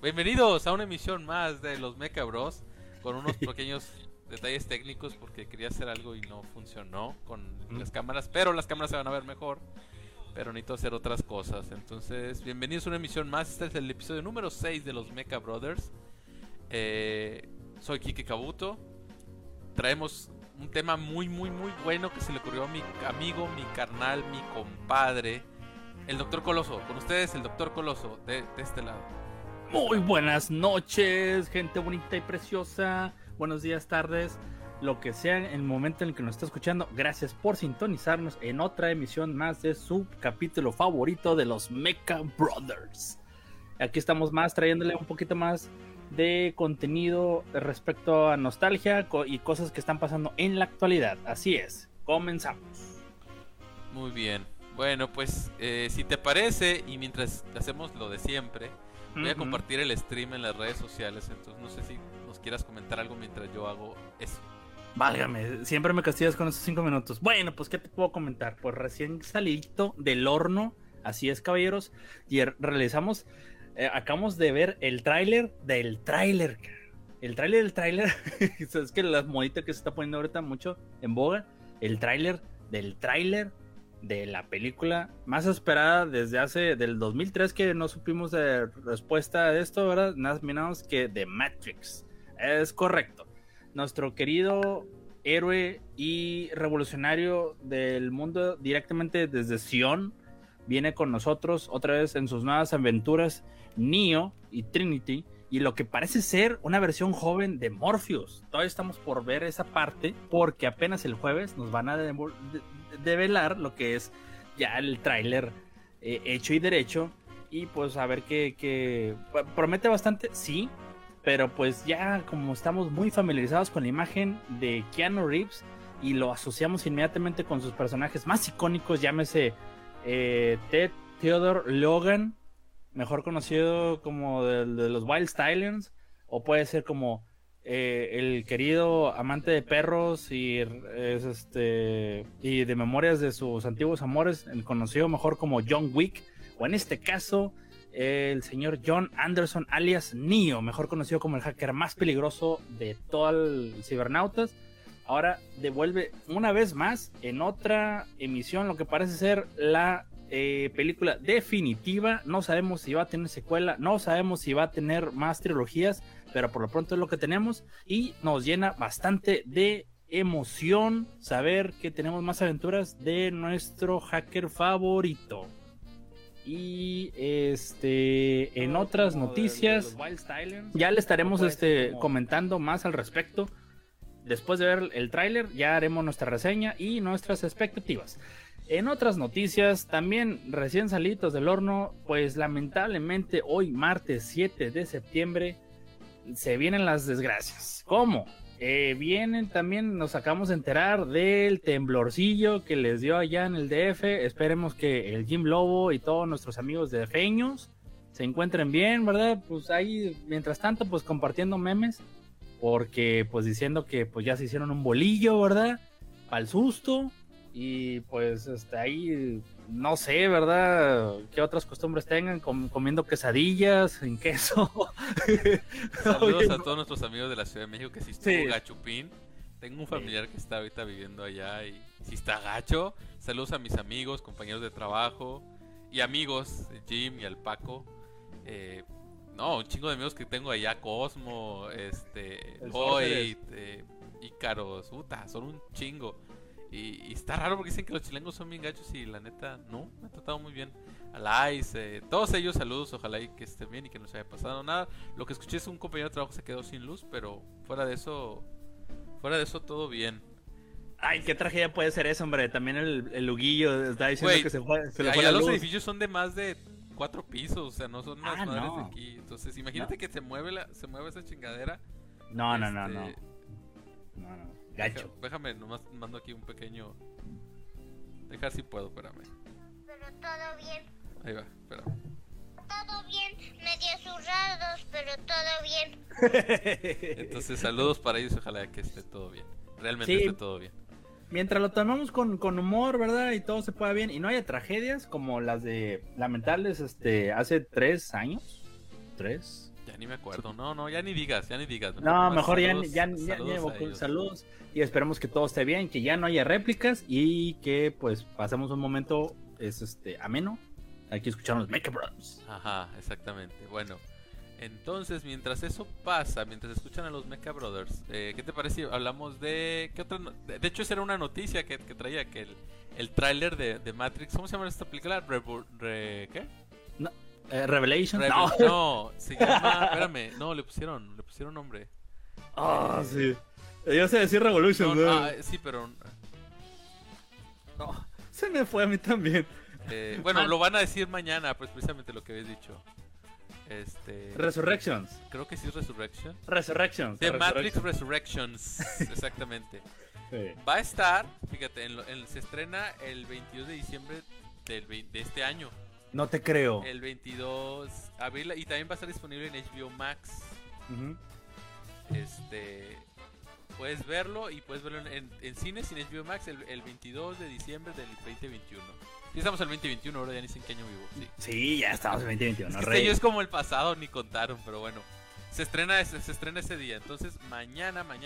Bienvenidos a una emisión más de los Mecha Bros. Con unos pequeños detalles técnicos porque quería hacer algo y no funcionó con las cámaras. Pero las cámaras se van a ver mejor. Pero necesito hacer otras cosas. Entonces, bienvenidos a una emisión más. Este es el episodio número 6 de los Mecha Brothers. Soy Kike Kabuto. Traemos un tema muy bueno que se le ocurrió a mi amigo, mi carnal, mi compadre, el Dr. Coloso. Con ustedes, el Dr. Coloso, de este lado. Muy buenas noches, gente bonita y preciosa. Buenos días, tardes, lo que sea en el momento en el que nos está escuchando. Gracias por sintonizarnos en otra emisión más de su capítulo favorito de los Mecha Brothers. Aquí estamos más trayéndole un poquito más de contenido respecto a nostalgia y cosas que están pasando en la actualidad. Así es, comenzamos. Muy bien. Bueno, pues si te parece, y mientras hacemos lo de siempre, voy a compartir el stream en las redes sociales. Entonces no sé si nos quieras comentar algo mientras yo hago eso. Válgame, siempre me castigas con esos 5 minutos. Bueno, pues ¿qué te puedo comentar? Pues recién salidito del horno, así es, caballeros. Y realizamos, acabamos de ver el tráiler del tráiler. El tráiler, es que la modita que se está poniendo ahorita mucho en boga. El tráiler del tráiler de la película más esperada desde del 2003, que no supimos de respuesta a esto, ¿verdad? Nada menos que The Matrix. Es correcto. Nuestro querido héroe y revolucionario del mundo directamente desde Sion viene con nosotros otra vez en sus nuevas aventuras, Neo y Trinity, y lo que parece ser una versión joven de Morpheus. Todavía estamos por ver esa parte, porque apenas el jueves nos van a develar lo que es ya el tráiler hecho y derecho, y pues a ver que promete bastante, sí, pero pues ya como estamos muy familiarizados con la imagen de Keanu Reeves y lo asociamos inmediatamente con sus personajes más icónicos, llámese Ted Theodore Logan, mejor conocido como de los Wild Stallions, o puede ser como el querido amante de perros y de memorias de sus antiguos amores, el conocido mejor como John Wick, o en este caso el señor John Anderson alias Neo, mejor conocido como el hacker más peligroso de todo el cibernautas. Ahora devuelve una vez más en otra emisión lo que parece ser la película definitiva. No sabemos si va a tener secuela, no sabemos si va a tener más trilogías, pero por lo pronto es lo que tenemos y nos llena bastante de emoción saber que tenemos más aventuras de nuestro hacker favorito. Y en otras noticias ya le estaremos comentando más al respecto. Después de ver el tráiler ya haremos nuestra reseña y nuestras expectativas. En otras noticias, también recién salidos del horno, pues lamentablemente hoy martes 7 de septiembre se vienen las desgracias. ¿Cómo? Vienen también, nos acabamos de enterar del temblorcillo que les dio allá en el DF. Esperemos que el Jim Lobo y todos nuestros amigos de Feños se encuentren bien, ¿verdad? Pues ahí, mientras tanto, pues compartiendo memes, porque pues diciendo que pues ya se hicieron un bolillo, ¿verdad? Para el susto. Y pues ahí no sé, ¿verdad? ¿Qué otras costumbres tengan? Comiendo quesadillas sin queso. Saludos a todos nuestros amigos de la Ciudad de México que sí estuvo gachupín. Tengo un familiar que está ahorita viviendo allá y sí está gacho. Saludos a mis amigos, compañeros de trabajo y amigos, Jim y al Paco. No, un chingo de amigos que tengo allá, Cosmo, Hoy, Ícaros, son un chingo. Y está raro porque dicen que los chilengos son bien gachos y la neta, no, me ha tratado muy bien. A Lice, todos ellos saludos, ojalá y que estén bien y que no se haya pasado nada. Lo que escuché es un compañero de trabajo se quedó sin luz, pero fuera de eso todo bien. Ay, qué tragedia puede ser eso, hombre. También el Luguillo está diciendo que se le fue la luz. Los edificios son de más de 4 pisos, o sea, no son unas madres de aquí. Entonces, imagínate que se mueve esa chingadera. No. Gacho. Déjame, nomás mando aquí un pequeño. Dejar si puedo, espérame. Pero todo bien. Ahí va, espérame. Todo bien, medio zurrados, pero todo bien. Entonces, saludos para ellos, ojalá que esté todo bien. Realmente esté todo bien. Mientras lo tomamos con humor, ¿verdad? Y todo se pueda bien. Y no haya tragedias como las de lamentables hace 3 años. 3. Ya Ya ni me acuerdo. No, ya ni digas. No, mejor saludos, ya saludos a ellos. saludos y esperemos que todo esté bien, que ya no haya réplicas y que pues pasemos un momento ameno. Aquí escuchamos los Mecha Brothers. Ajá, exactamente. Bueno, entonces mientras eso pasa, mientras escuchan a los Mecha Brothers, ¿qué te parece si hablamos de qué otra? De hecho, esa era una noticia que traía que el tráiler de Matrix, ¿cómo se llama esta película? ¿Qué? No, Revelation. No, se llama, espérame, no, le pusieron nombre. Sí. Yo sé decir Revolution. Sí, pero no, se me fue a mí también. Bueno, lo van a decir mañana, pues precisamente lo que habías dicho. Resurrections. Creo que sí es Resurrections. The Matrix Resurrections, exactamente. Sí. Va a estar, fíjate, se estrena el 22 de diciembre de este año. No te creo. El 22 de abril, y también va a estar disponible en HBO Max. Puedes verlo y puedes verlo en cines y en HBO Max el 22 de diciembre del 2021. Sí, estamos en el 2021, ahora ya ni sé en qué año vivo. Sí, ya estamos en el 2021. Este año es como el pasado, ni contaron, pero bueno. Se estrena ese día. Entonces, mañana va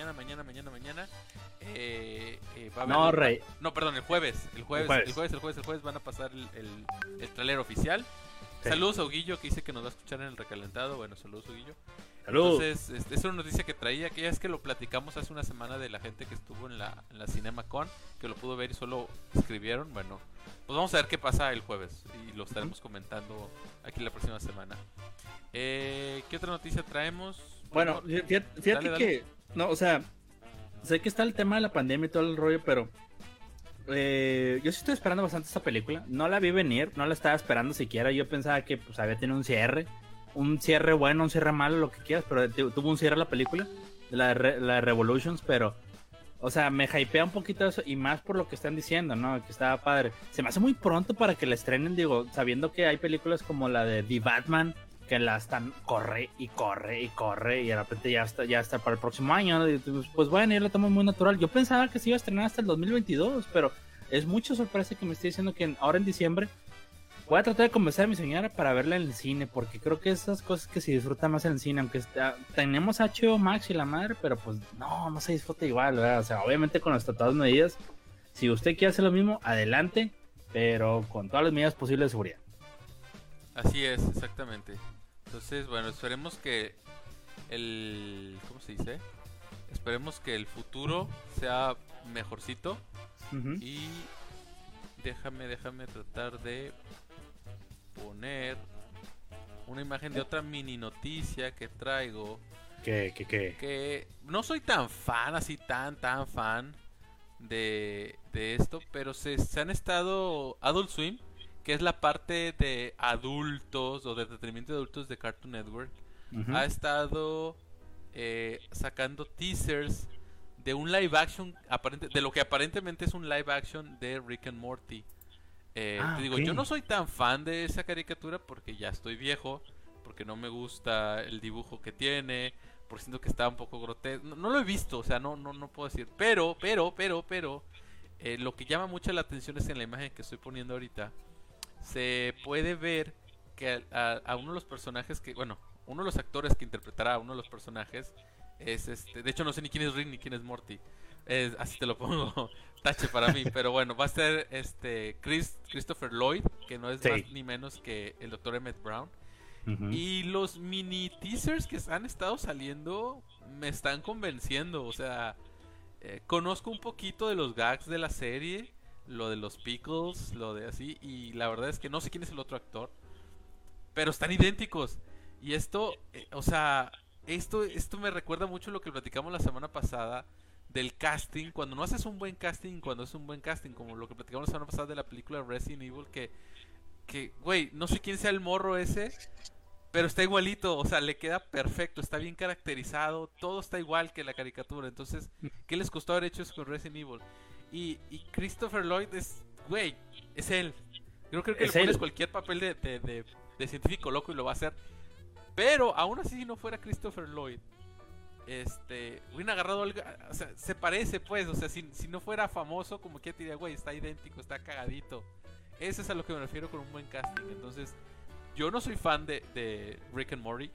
a haber... Rey. No, perdón, el jueves van a pasar el tráiler oficial. Sí. Saludos a Huguillo, que dice que nos va a escuchar en el recalentado. Bueno, saludos, Huguillo. Saludos. Entonces, es una noticia que traía, que ya es que lo platicamos hace una semana de la gente que estuvo en la CinemaCon, que lo pudo ver y solo escribieron. Bueno, pues vamos a ver qué pasa el jueves y lo estaremos comentando aquí la próxima semana. ¿Qué otra noticia traemos? Bueno, fíjate dale. que... No, o sea, sé que está el tema de la pandemia y todo el rollo, pero... yo sí estoy esperando bastante esta película. No la vi venir, no la estaba esperando siquiera. Yo pensaba que pues había tenido un cierre bueno, un cierre malo, lo que quieras, pero tuvo un cierre la película, la de Revolutions, pero... O sea, me hypea un poquito eso, y más por lo que están diciendo, ¿no? Que estaba padre. Se me hace muy pronto para que la estrenen, digo, sabiendo que hay películas como la de The Batman, que la están corre, y de repente ya está para el próximo año, ¿no? Y pues bueno, yo la tomo muy natural. Yo pensaba que se iba a estrenar hasta el 2022, pero es mucha sorpresa que me esté diciendo que ahora en diciembre voy a tratar de convencer a mi señora para verla en el cine, porque creo que esas cosas que se disfrutan más en el cine, aunque tenemos HBO Max y la madre, pero pues no se disfruta igual, ¿verdad? O sea, obviamente con las tratadas medidas, si usted quiere hacer lo mismo, adelante, pero con todas las medidas posibles de seguridad. Así es, exactamente. Entonces, bueno, esperemos que ¿cómo se dice? Esperemos que el futuro sea mejorcito. Y déjame tratar de poner una imagen de otra mini noticia que traigo. ¿Qué? Que no soy tan fan, así tan fan de esto, pero se han estado Adult Swim, que es la parte de adultos o de entretenimiento de adultos de Cartoon Network, ha estado sacando teasers de un live action de lo que aparentemente es un live action de Rick and Morty. Te digo, yo no soy tan fan de esa caricatura porque ya estoy viejo, porque no me gusta el dibujo que tiene, porque siento que está un poco grotesco. No lo he visto, o sea, no puedo decir. Pero lo que llama mucho la atención es en la imagen que estoy poniendo ahorita. Se puede ver que a uno de los personajes uno de los actores que interpretará a uno de los personajes es de hecho no sé ni quién es Rick ni quién es Morty. Así te lo pongo, tache para mí, pero bueno, va a ser Christopher Lloyd, que no es más ni menos que el Dr. Emmett Brown. Y los mini teasers que han estado saliendo me están convenciendo, o sea, conozco un poquito de los gags de la serie, lo de los pickles, lo de así, y la verdad es que no sé quién es el otro actor, pero están idénticos. Y esto, o sea, esto me recuerda mucho lo que platicamos la semana pasada del casting, cuando no haces un buen casting, cuando es un buen casting, como lo que platicamos la semana pasada de la película Resident Evil, que güey, no sé quién sea el morro ese, pero está igualito, o sea, le queda perfecto, está bien caracterizado, todo está igual que la caricatura. Entonces, ¿qué les costó haber hecho eso con Resident Evil? Y Christopher Lloyd güey, es él. Yo creo que le pones cualquier papel de científico loco y lo va a hacer. Pero aún así, si no fuera Christopher Lloyd, hubieran agarrado algo, o sea, se parece pues, o sea, si no fuera famoso, como que te diría, güey, está idéntico, está cagadito. Eso es a lo que me refiero con un buen casting. Entonces, yo no soy fan de Rick and Morty,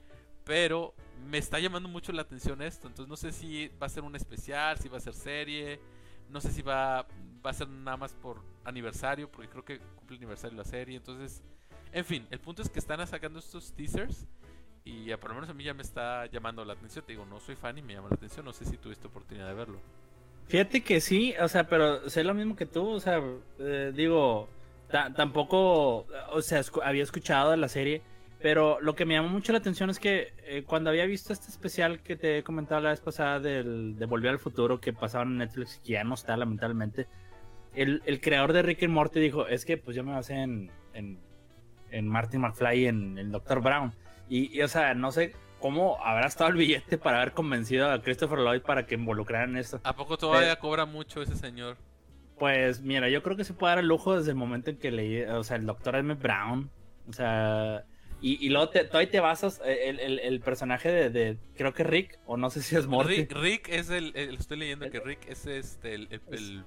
Pero me está llamando mucho la atención esto. Entonces no sé si va a ser un especial, si va a ser serie. No sé si va a ser nada más por aniversario, porque creo que cumple aniversario la serie. Entonces, en fin, el punto es que están sacando estos teasers. Y por lo menos a mí ya me está llamando la atención. Te digo, no soy fan y me llama la atención. No sé si tuviste oportunidad de verlo. Fíjate que sí, o sea, pero sé lo mismo que tú, o sea, digo, tampoco, o sea, había escuchado de la serie, pero lo que me llamó mucho la atención es que cuando había visto este especial que te he comentado la vez pasada de Volver al Futuro que pasaba en Netflix, que ya no está lamentablemente, el creador de Rick and Morty dijo, es que pues yo me basé en Martin McFly, en el Dr. Brown, y o sea, no sé cómo habrá estado el billete para haber convencido a Christopher Lloyd para que involucraran esto. ¿A poco todavía cobra mucho ese señor? Pues mira, yo creo que se puede dar el lujo desde el momento en que leí, o sea, el Dr. M. Brown, o sea, y luego todavía te basas, el personaje de, creo que Rick, o no sé si es Morty. Rick es estoy leyendo que Rick es el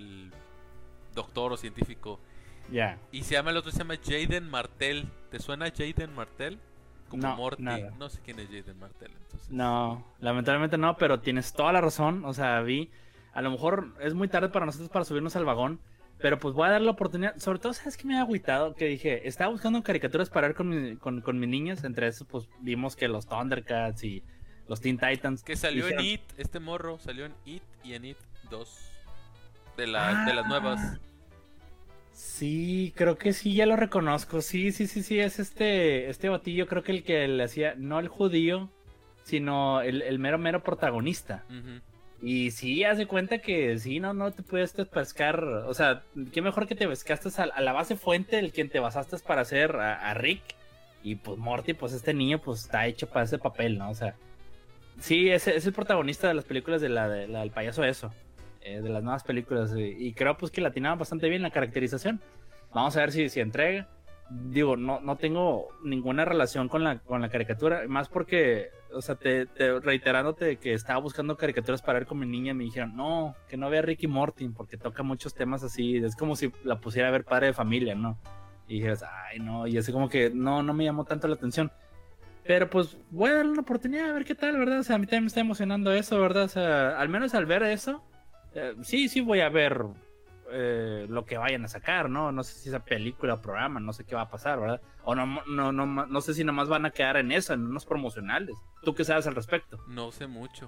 doctor o científico. Ya. Y el otro se llama Jaden Martell. ¿Te suena Jaden Martell? Como no, Morty. Nada. No sé quién es Jaden Martell. Entonces. No, lamentablemente no, pero tienes toda la razón. O sea, a lo mejor es muy tarde para nosotros para subirnos al vagón, pero pues voy a dar la oportunidad. Sobre todo, ¿sabes qué me ha agüitado? Que dije, estaba buscando caricaturas para ver con mis niñas. Entre esos, pues vimos que los Thundercats y los Teen Titans. Que salió en It, este morro salió en It y en It 2. De las nuevas. Sí, creo que sí, ya lo reconozco. Sí, es este batillo, creo que el que le hacía, no el judío, sino el mero protagonista. Uh-huh. Y sí, haz de cuenta que sí, no te puedes pescar, o sea, qué mejor que te pescaste a la base fuente del quien te basaste para hacer a Rick. Y pues Morty, pues este niño pues está hecho para ese papel, ¿no? O sea, sí, es el protagonista de las películas de la del payaso eso. De las nuevas películas, y creo pues que la atinaban bastante bien la caracterización. Vamos a ver si entrega. Digo, no tengo ninguna relación con la caricatura, más porque, o sea, reiterándote que estaba buscando caricaturas para ver con mi niña, me dijeron, no, que no vea Ricky Morty, porque toca muchos temas así, es como si la pusiera a ver Padre de Familia, ¿no? Y dije, ay, no, y así como que no me llamó tanto la atención. Pero pues voy a darle una oportunidad a ver qué tal, ¿verdad? O sea, a mí también me está emocionando eso, ¿verdad? O sea, al menos al ver eso, sí voy a ver lo que vayan a sacar, ¿no? No sé si esa película o programa, no sé qué va a pasar, ¿verdad? O no sé si nomás van a quedar en eso, en unos promocionales. ¿Tú qué sabes al respecto? No sé mucho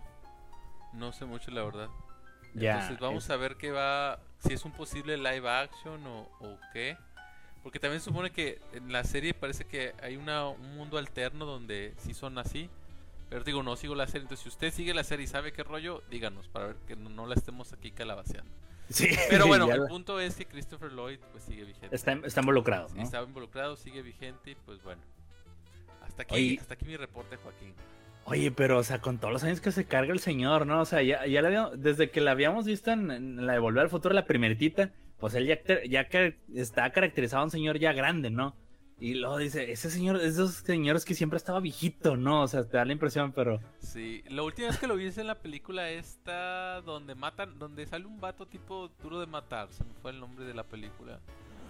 la verdad. Ya, entonces vamos a ver qué va, si es un posible live action o qué. Porque también se supone que en la serie parece que hay un mundo alterno donde sí son así. Pero digo, no sigo la serie. Entonces, si usted sigue la serie y sabe qué rollo, díganos para ver que no la estemos aquí calabaceando. Sí. Pero bueno, el punto es que Christopher Lloyd pues sigue vigente. Está involucrado, ¿no? Sí, está involucrado, sigue vigente y pues bueno. Hasta aquí mi reporte, Joaquín. Oye, pero o sea, con todos los años que se carga el señor, ¿no? O sea, desde que la habíamos visto en la de Volver al Futuro, la primeritita, pues él ya que está caracterizado un señor ya grande, ¿no? Y luego dice, ese señor, esos señores que siempre estaba viejito, ¿no? O sea, te da la impresión, pero... Sí, la última vez que lo vi es en la película esta donde sale un vato tipo Duro de Matar, se me fue el nombre de la película.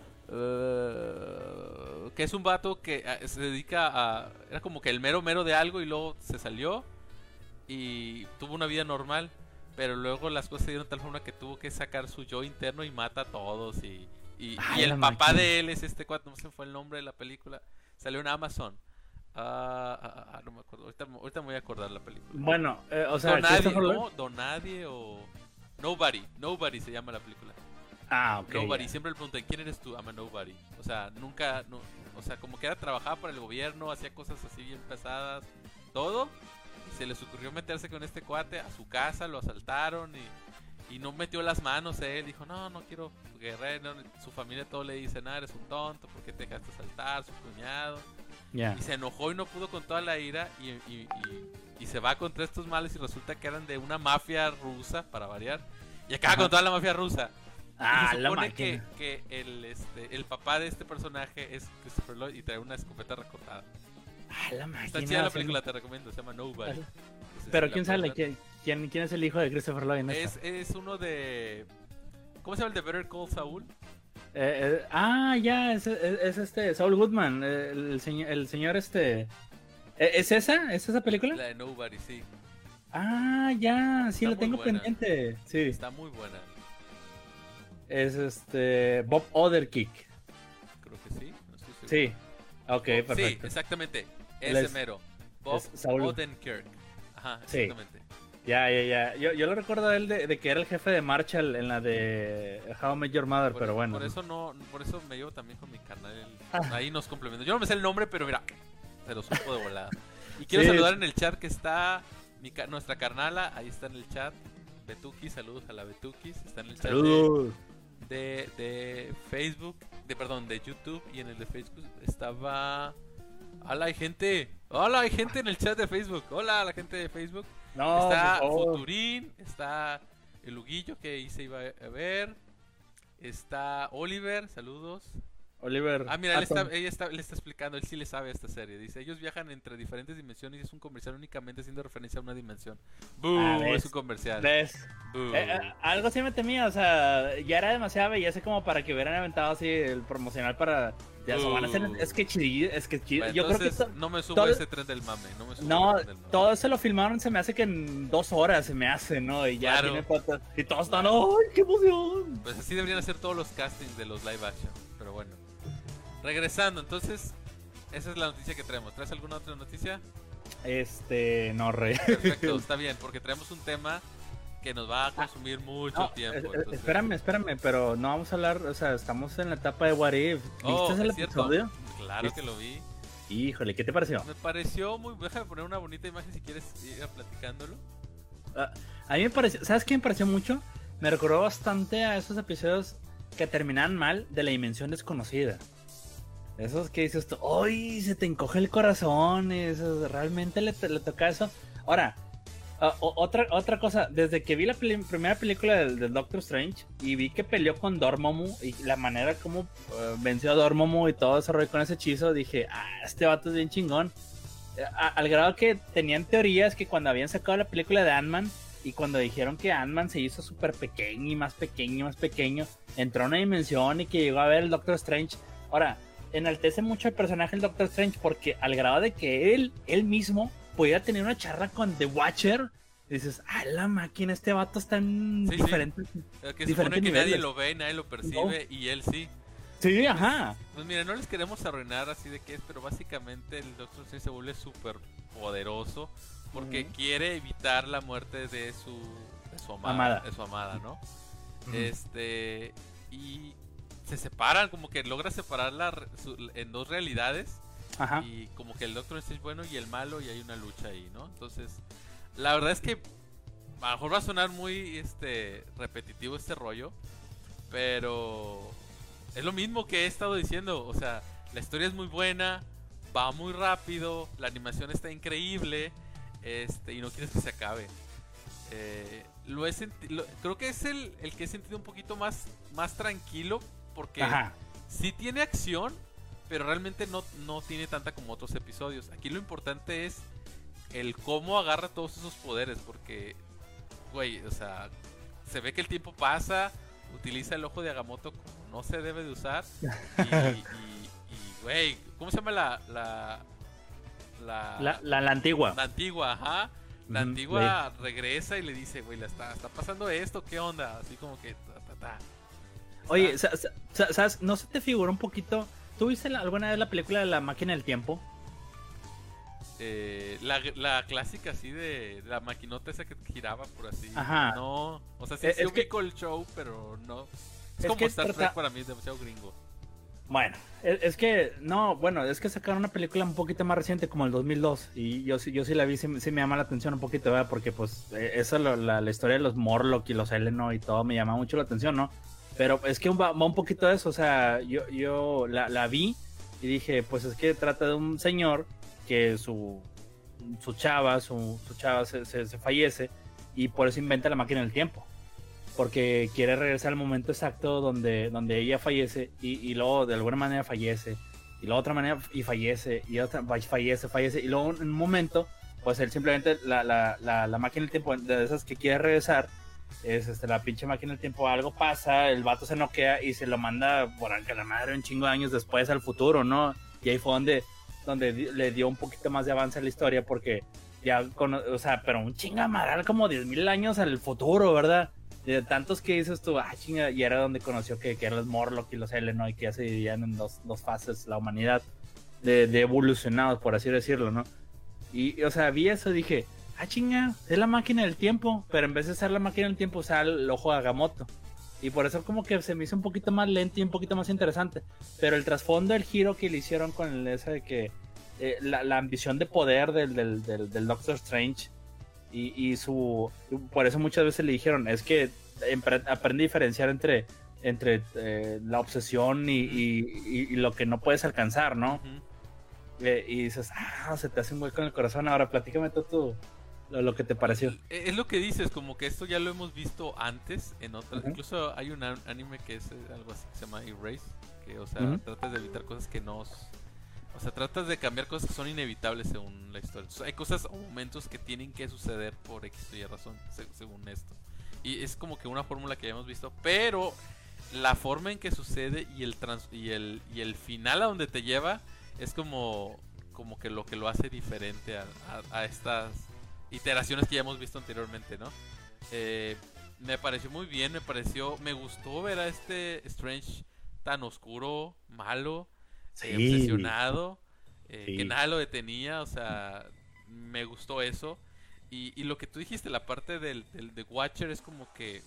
Que es un vato que se dedica a... Era como que el mero de algo y luego se salió y tuvo una vida normal, pero luego las cosas se dieron de tal forma que tuvo que sacar su yo interno y mata a todos y el papá de él es este cuate, no se fue el nombre de la película, salió en Amazon. No me acuerdo, ahorita me voy a acordar la película. Bueno, o sea, Donadie o Nobody se llama la película. Ah, ok. Nobody, ya. Siempre le pregunté, ¿quién eres tú? I'm a nobody. O sea, o sea, como que trabajaba para el gobierno, hacía cosas así bien pesadas, todo, y se les ocurrió meterse con este cuate a su casa, lo asaltaron y no metió las manos él, dijo, no quiero guerrero, su familia todo le dice, eres un tonto, ¿por qué te dejaste asaltar? Su cuñado. Yeah. Y se enojó y no pudo con toda la ira y se va contra estos males y resulta que eran de una mafia rusa, para variar, y acaba con toda la mafia rusa. Y se supone que el papá de este personaje es Christopher Lloyd y trae una escopeta recortada. La máquina. Está chida la película, te recomiendo, se llama Nobody. Pero ¿quién sale? ¿Quién es el hijo de Christopher Lloyd? Es uno de... ¿Cómo se llama el de Better Call Saul? Ya, es este Saul Goodman, el señor ¿Es esa? ¿Es esa película? La de Nobody, sí. Ah, ya, sí, Está la tengo muy buena. pendiente. Sí. Está muy buena. Es Bob Odenkirk. Creo que sí, no estoy seguro. Sí. Ok, Sí, perfecto. exactamente. Él Ese es- mero. Bob es Saul. Odenkirk. Ajá, Sí. exactamente. Ya. Yo lo recuerdo a él de que era el jefe de Marshall en la de How I Met Your Mother, pero bueno. Por eso me llevo también con mi carnal. Ah. Ahí nos complementamos. Yo no me sé el nombre, pero mira, se lo supo de volada. Y quiero Sí. saludar en el chat que está nuestra carnala, ahí está en el chat. Betukis, saludos a la Betukis. Está en el chat Saludos. de Facebook, de YouTube, y en el de Facebook estaba... Hola, hay gente. Hola, hay gente en el chat de Facebook. Hola, la gente de Facebook. No, Está por favor. Futurín, está el Huguillo que ahí se iba a ver. Está Oliver, saludos. Oliver. Ah, mira, Atom. le está explicando, él sí le sabe a esta serie. Dice, ellos viajan entre diferentes dimensiones y es un comercial únicamente haciendo referencia a una dimensión. ¡Boo! ¿Ves? Es un comercial. ¿Ves? ¡Boo! Algo sí me temía, o sea, ya era demasiada belleza como para que hubieran aventado así el promocional para... Ya, van a hacer, es que chido, Bueno, yo creo que... entonces, no me subo todo- a ese tren del mame. No me subo No, a ese tren del mame. todo eso lo filmaron, se me hace que en 2 horas se me hace, ¿no? Y ya Claro. tiene fotos. Y todos están, ¡ay, qué emoción! Pues así deberían hacer todos los castings de los live action. Pero bueno. Regresando, entonces, esa es la noticia que traemos. ¿Traes alguna otra noticia? No, re. Perfecto, está bien, porque traemos un tema que nos va a consumir mucho No, tiempo. Entonces... espérame, pero no vamos a hablar, o sea, estamos en la etapa de What If. ¿Viste Oh, el ¿es cierto? episodio? Claro que lo vi. Híjole, ¿qué te pareció? Me pareció muy... Déjame poner una bonita imagen si quieres ir platicándolo. A mí me pareció, ¿sabes qué me pareció mucho? Me recordó bastante a esos episodios que terminan mal de la dimensión desconocida. Esos que dices tú, ¡ay! Se te encoge el corazón. Eso, realmente le toca eso. Ahora, otra cosa, desde que vi la primera película del Doctor Strange y vi que peleó con Dormammu y la manera como venció a Dormammu y todo ese rollo con ese hechizo, dije, este vato es bien chingón. Al grado que tenían teorías que cuando habían sacado la película de Ant-Man y cuando dijeron que Ant-Man se hizo súper pequeño y más pequeño, entró a una dimensión y que llegó a ver el Doctor Strange. Ahora, enaltece mucho el personaje del Doctor Strange porque al grado de que él mismo podía tener una charla con The Watcher, dices, la máquina, este vato está en Sí, diferente. Que se supone que nadie lo ve, nadie lo percibe y él sí. Sí, ajá. Pues mira, no les queremos arruinar así de qué es, pero básicamente el Doctor Strange se vuelve súper poderoso porque quiere evitar la muerte de su amada. De su amada, ¿no? Y se separan, como que logra separarla en dos realidades. Ajá. Y como que el Doctor Strange es bueno y el malo y hay una lucha ahí, ¿no? Entonces, la verdad es que a lo mejor va a sonar muy repetitivo este rollo, pero es lo mismo que he estado diciendo, o sea, la historia es muy buena, va muy rápido, la animación está increíble, y no quieres que se acabe. Creo que es el que he sentido un poquito más tranquilo, porque sí tiene acción, pero realmente no tiene tanta como otros episodios. Aquí lo importante es el cómo agarra todos esos poderes, porque, güey, o sea, se ve que el tiempo pasa, utiliza el ojo de Agamotto como no se debe de usar, y güey, ¿cómo se llama la antigua? La antigua, ajá. La antigua regresa y le dice, güey, está pasando esto, ¿qué onda? Así como que... Oye, ¿sabes? ¿No se te figura un poquito? ¿Tú viste alguna vez la película de La Máquina del Tiempo? La clásica así de la maquinota esa que giraba por así. Ajá. No, o sea, sí ubico el show, pero no. Es como Star Trek para mí, es demasiado gringo. Bueno, es que sacaron una película un poquito más reciente, como el 2002, y yo sí la vi, sí me llama la atención un poquito, ¿verdad? Porque pues eso, la historia de los Morlock y los Eleno y todo me llama mucho la atención, ¿no? Pero es que va un poquito de eso, o sea, yo la vi y dije, pues es que trata de un señor que su chava se fallece y por eso inventa la máquina del tiempo. Porque quiere regresar al momento exacto donde ella fallece y luego de alguna manera fallece y luego de otra manera y fallece y otra fallece y luego en un momento pues él simplemente la máquina del tiempo de esas que quiere regresar es la pinche máquina del tiempo, algo pasa, el vato se noquea y se lo manda por la madre un chingo de años después al futuro, ¿no? Y ahí fue donde le dio un poquito más de avance a la historia, porque ya, o sea, pero un chingamaral como 10,000 años al futuro, ¿verdad? De tantos que dices tú, chinga, y era donde conoció que eran los Morlock y los Elenoid, que ya se dividían en dos fases, la humanidad, de evolucionados, por así decirlo, ¿no? Y, o sea, vi eso y dije, chinga, es la máquina del tiempo, pero en vez de ser la máquina del tiempo, usa el ojo de Agamotto. Y por eso como que se me hizo un poquito más lento y un poquito más interesante. Pero el trasfondo, el giro que le hicieron con el ese de que la ambición de poder del Doctor Strange y por eso muchas veces le dijeron, es que aprende a diferenciar entre la obsesión y lo que no puedes alcanzar, ¿no? Y dices, se te hace un hueco en el corazón. Ahora platícame tú lo que te pareció. Es lo que dices, como que esto ya lo hemos visto antes en otras. Incluso hay un anime que es algo así que se llama Erase, que, o sea, tratas de evitar cosas que no, o sea, tratas de cambiar cosas que son inevitables según la historia. Entonces, hay cosas o momentos que tienen que suceder por X o Y razón, según esto. Y es como que una fórmula que ya hemos visto, pero la forma en que sucede y el final a donde te lleva es como que lo hace diferente a estas iteraciones que ya hemos visto anteriormente, ¿no? Me pareció muy bien, me gustó ver a este Strange tan oscuro, malo, obsesionado, que nada lo detenía, o sea, me gustó eso. Y lo que tú dijiste, la parte del Watcher es como que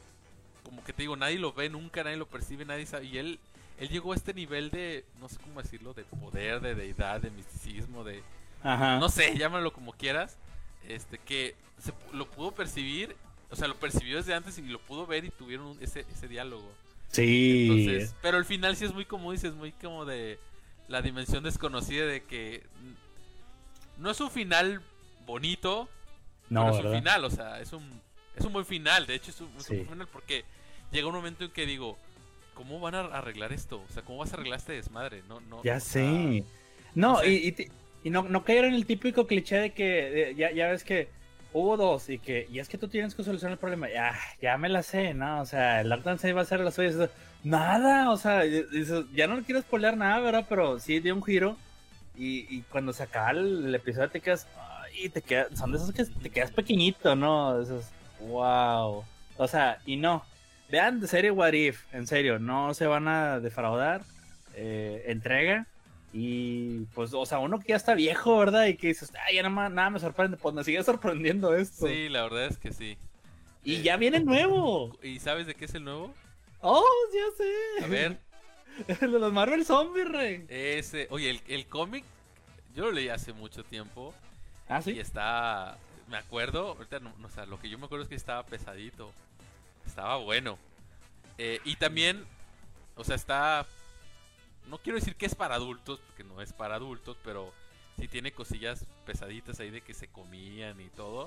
te digo, nadie lo ve nunca, nadie lo percibe, nadie sabe, y él llegó a este nivel de, no sé cómo decirlo, de poder, de deidad, de misticismo, no sé, llámalo como quieras, que lo pudo percibir, o sea, lo percibió desde antes y lo pudo ver y tuvieron ese diálogo. Sí. Entonces, pero el final sí es muy como dices, muy como de la dimensión desconocida de que no es un final bonito, no, pero es ¿verdad? un final, o sea, es un buen final, de hecho es un buen final porque llega un momento en que digo, ¿cómo van a arreglar esto? O sea, ¿cómo vas a arreglar este desmadre? No, ya sé. No, sé. Y no caer en el típico cliché de que ya ves que hubo dos y es que tú tienes que solucionar el problema. Ya me la sé, ¿no? O sea, el Lockdown 6 va a ser las suyas. Nada, o sea, ya no quiero spoilear nada, ¿verdad? Pero sí dio un giro y cuando se acaba el episodio te quedas... son de esos que te quedas pequeñito, ¿no? Esos, wow. O sea, y no. Vean de serie What If, en serio, no se van a defraudar. Entrega. Y pues, o sea, uno que ya está viejo, ¿verdad? Y que dices, ya nada me sorprende. Pues me sigue sorprendiendo esto. Sí, la verdad es que sí. Y ya viene el nuevo. ¿Y sabes de qué es el nuevo? Oh, ya sé. A ver. El de los Marvel Zombies, rey. Oye, el cómic, yo lo leí hace mucho tiempo. ¿Sí? Y está, me acuerdo, ahorita no, o sea, lo que yo me acuerdo es que estaba pesadito. Estaba bueno. Y también, o sea, no quiero decir que es para adultos, porque no es para adultos, pero sí tiene cosillas pesaditas ahí de que se comían y todo.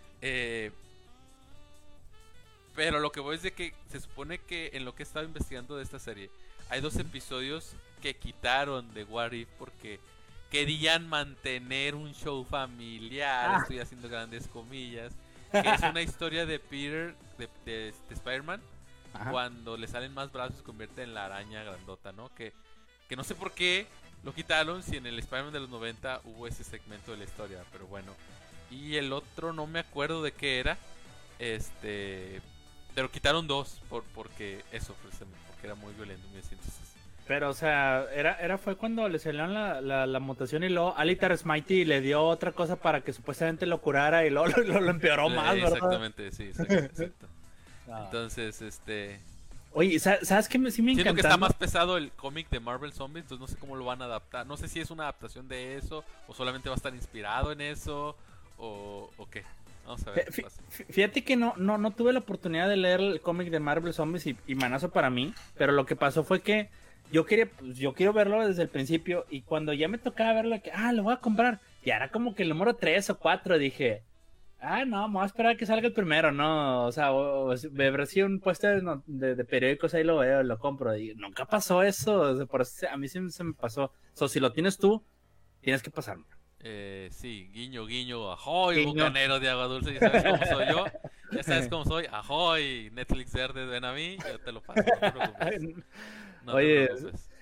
Pero lo que voy es de que se supone que en lo que he estado investigando de esta serie, hay 2 episodios que quitaron de What If porque querían mantener un show familiar. Estoy haciendo grandes comillas. Que es una historia de Peter, de Spider-Man. Cuando le salen más brazos se convierte en la araña grandota, ¿no? Que no sé por qué lo quitaron si en el Spider-Man de los 90 hubo ese segmento de la historia, pero bueno. Y el otro no me acuerdo de qué era. Pero quitaron 2 porque eso, precisamente, porque era muy violento, muy así, entonces. Pero, o sea, fue cuando le salieron la mutación y luego Alistair Smitey le dio otra cosa para que supuestamente lo curara y luego lo empeoró más, ¿verdad? Exactamente, sí, exacto. Entonces, Oye, ¿sabes qué? Sí me encanta. Siento que está más pesado el cómic de Marvel Zombies, entonces no sé cómo lo van a adaptar. No sé si es una adaptación de eso, o solamente va a estar inspirado en eso, o qué. Vamos a ver qué pasa. Fíjate que no tuve la oportunidad de leer el cómic de Marvel Zombies y manazo para mí, pero lo que pasó fue que yo quiero verlo desde el principio y cuando ya me tocaba verlo, que lo voy a comprar, ya era como que el número 3 o 4, dije, no, me voy a esperar a que salga el primero, ¿no? O sea, me habrá sido un póster de periódicos, ahí lo veo, lo compro, y nunca pasó eso, o sea, por eso a mí se me pasó. Si lo tienes tú, tienes que pasarme. Sí, guiño, guiño, ahoy, bucanero de agua dulce, ya sabes cómo soy yo, ya sabes cómo soy, ahoy, Netflix verde, ven a mí, yo te lo paso, no te preocupes. Oye,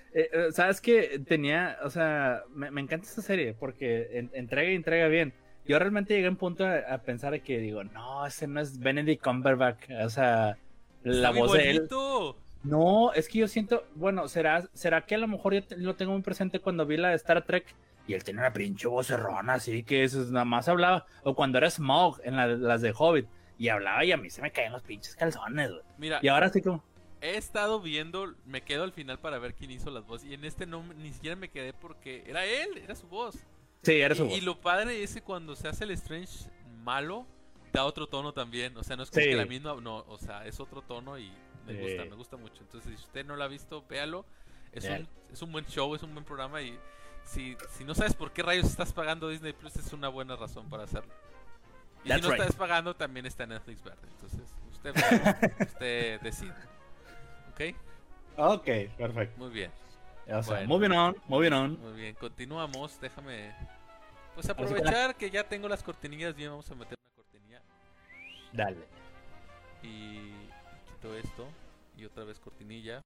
Sabes que tenía, o sea, me encanta esta serie porque entrega y entrega bien. Yo realmente llegué a un punto a pensar de que digo, no, ese no es Benedict Cumberbatch, o sea, la voz de él. No, es que yo siento, bueno, será que a lo mejor yo lo tengo muy presente cuando vi la de Star Trek y él tenía una pinche vocerrona, así que eso nada más hablaba, o cuando era Smaug en las de Hobbit y hablaba y a mí se me caían los pinches calzones, güey. Mira, y ahora sí como he estado viendo, me quedo al final para ver quién hizo las voces y en este no ni siquiera me quedé porque era él, era su voz. Sí, era su voz. Y lo padre es que cuando se hace el Strange malo da otro tono también, o sea, no es como que la misma, no, o sea, es otro tono y me gusta mucho. Entonces, si usted no lo ha visto, véalo. Es un buen show, es un buen programa y si no sabes por qué rayos estás pagando Disney Plus, es una buena razón para hacerlo. Y si no estás pagando, también está Netflix verde. Entonces, usted decide. ¿Ok? Ok, perfecto. Muy bien. O sea, moving on. Muy bien, continuamos. Déjame pues aprovechar que ya tengo las cortinillas. Bien, vamos a meter una cortinilla. Dale. Y quito esto. Y otra vez cortinilla.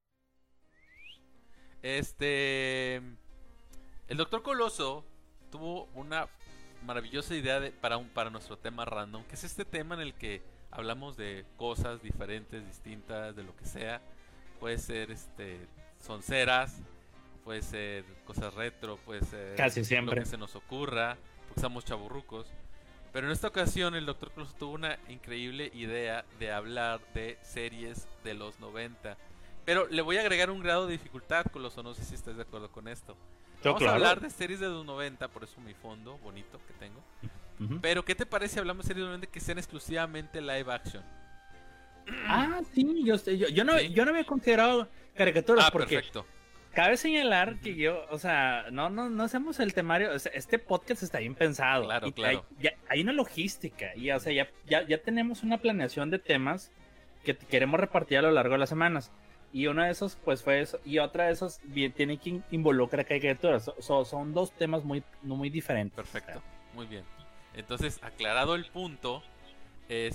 El Dr. Coloso tuvo una maravillosa idea para nuestro tema random, que es este tema en el que hablamos de cosas diferentes, distintas, de lo que sea. Puede ser sonceras, puede ser cosas retro, puede ser casi siempre lo que se nos ocurra, porque somos chavorrucos. Pero en esta ocasión el Dr. Coloso tuvo una increíble idea de hablar de series de los 90. Pero le voy a agregar un grado de dificultad, Coloso, no sé si estás de acuerdo con esto. Vamos a hablar de series de los 90, por eso mi fondo bonito que tengo. Pero ¿qué te parece si hablamos de series de los 90 que sean exclusivamente live action? Ah, sí, yo no había considerado caricaturas porque perfecto. Cabe señalar que yo, o sea, no hacemos el temario, o sea, este podcast está bien pensado. Claro. Hay una logística y, o sea, ya tenemos una planeación de temas que queremos repartir a lo largo de las semanas. Y uno de esos, pues, fue eso. Y otra de esos tiene que involucrar caricaturas. Son dos temas muy diferentes. Perfecto, muy bien. Entonces, aclarado el punto, es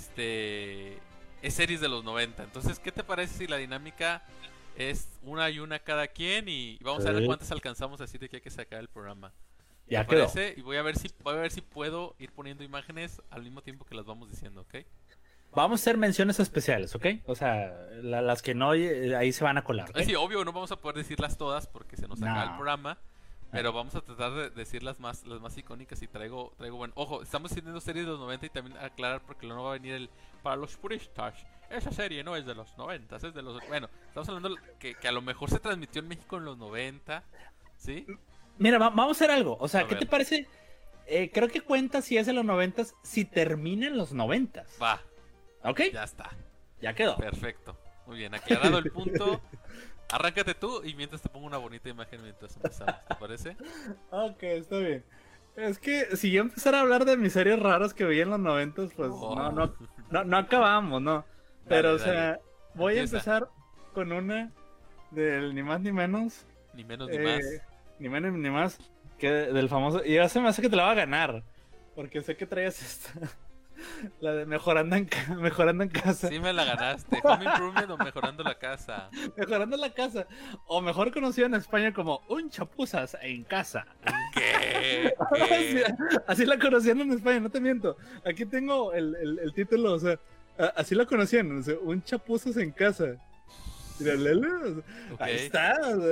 series de los 90. Entonces, ¿qué te parece si la dinámica es una y una cada quien? Y vamos a ver cuántas alcanzamos así de que hay que sacar el programa. Ya ¿Te parece? Y voy a ver si puedo ir poniendo imágenes al mismo tiempo que las vamos diciendo, ¿ok? Vamos a hacer menciones especiales, ¿ok? O sea, las que no, ahí se van a colar, ¿okay? Sí, obvio, no vamos a poder decirlas todas porque se nos acaba el programa. Pero vamos a tratar de decir las más icónicas y traigo bueno. Ojo, estamos haciendo series de los 90 y también aclarar porque no va a venir para los puristas. Esa serie no es de los 90, es de los... Bueno, estamos hablando que a lo mejor se transmitió en México en los 90, ¿sí? Mira, vamos a hacer algo. O sea, ¿qué te parece? Creo que cuenta si es de los 90 si termina en los 90. Va. ¿Ok? Ya está. Ya quedó. Perfecto. Muy bien, aclarado el punto. Arráncate tú y mientras te pongo una bonita imagen mientras empezamos, ¿te parece? Ok, está bien. Es que si yo empezara a hablar de mis series raras que vi en los 90, pues no acabamos, ¿no? Pero, dale, o sea, voy a empezar con una del ni más ni menos. Ni menos ni más. Ni menos ni más que del famoso. Y ya se me hace que te la va a ganar. Porque sé que traías esta. La de mejorando en casa. Sí me la ganaste. Home Improvement o Mejorando la Casa. Mejorando la Casa. O mejor conocido en España como Un Chapuzas en Casa. ¿Qué? Así la conocían en España, no te miento. Aquí tengo el título, o sea, así la conocían, o sea, Un Chapuzas en Casa. Mira, ahí está.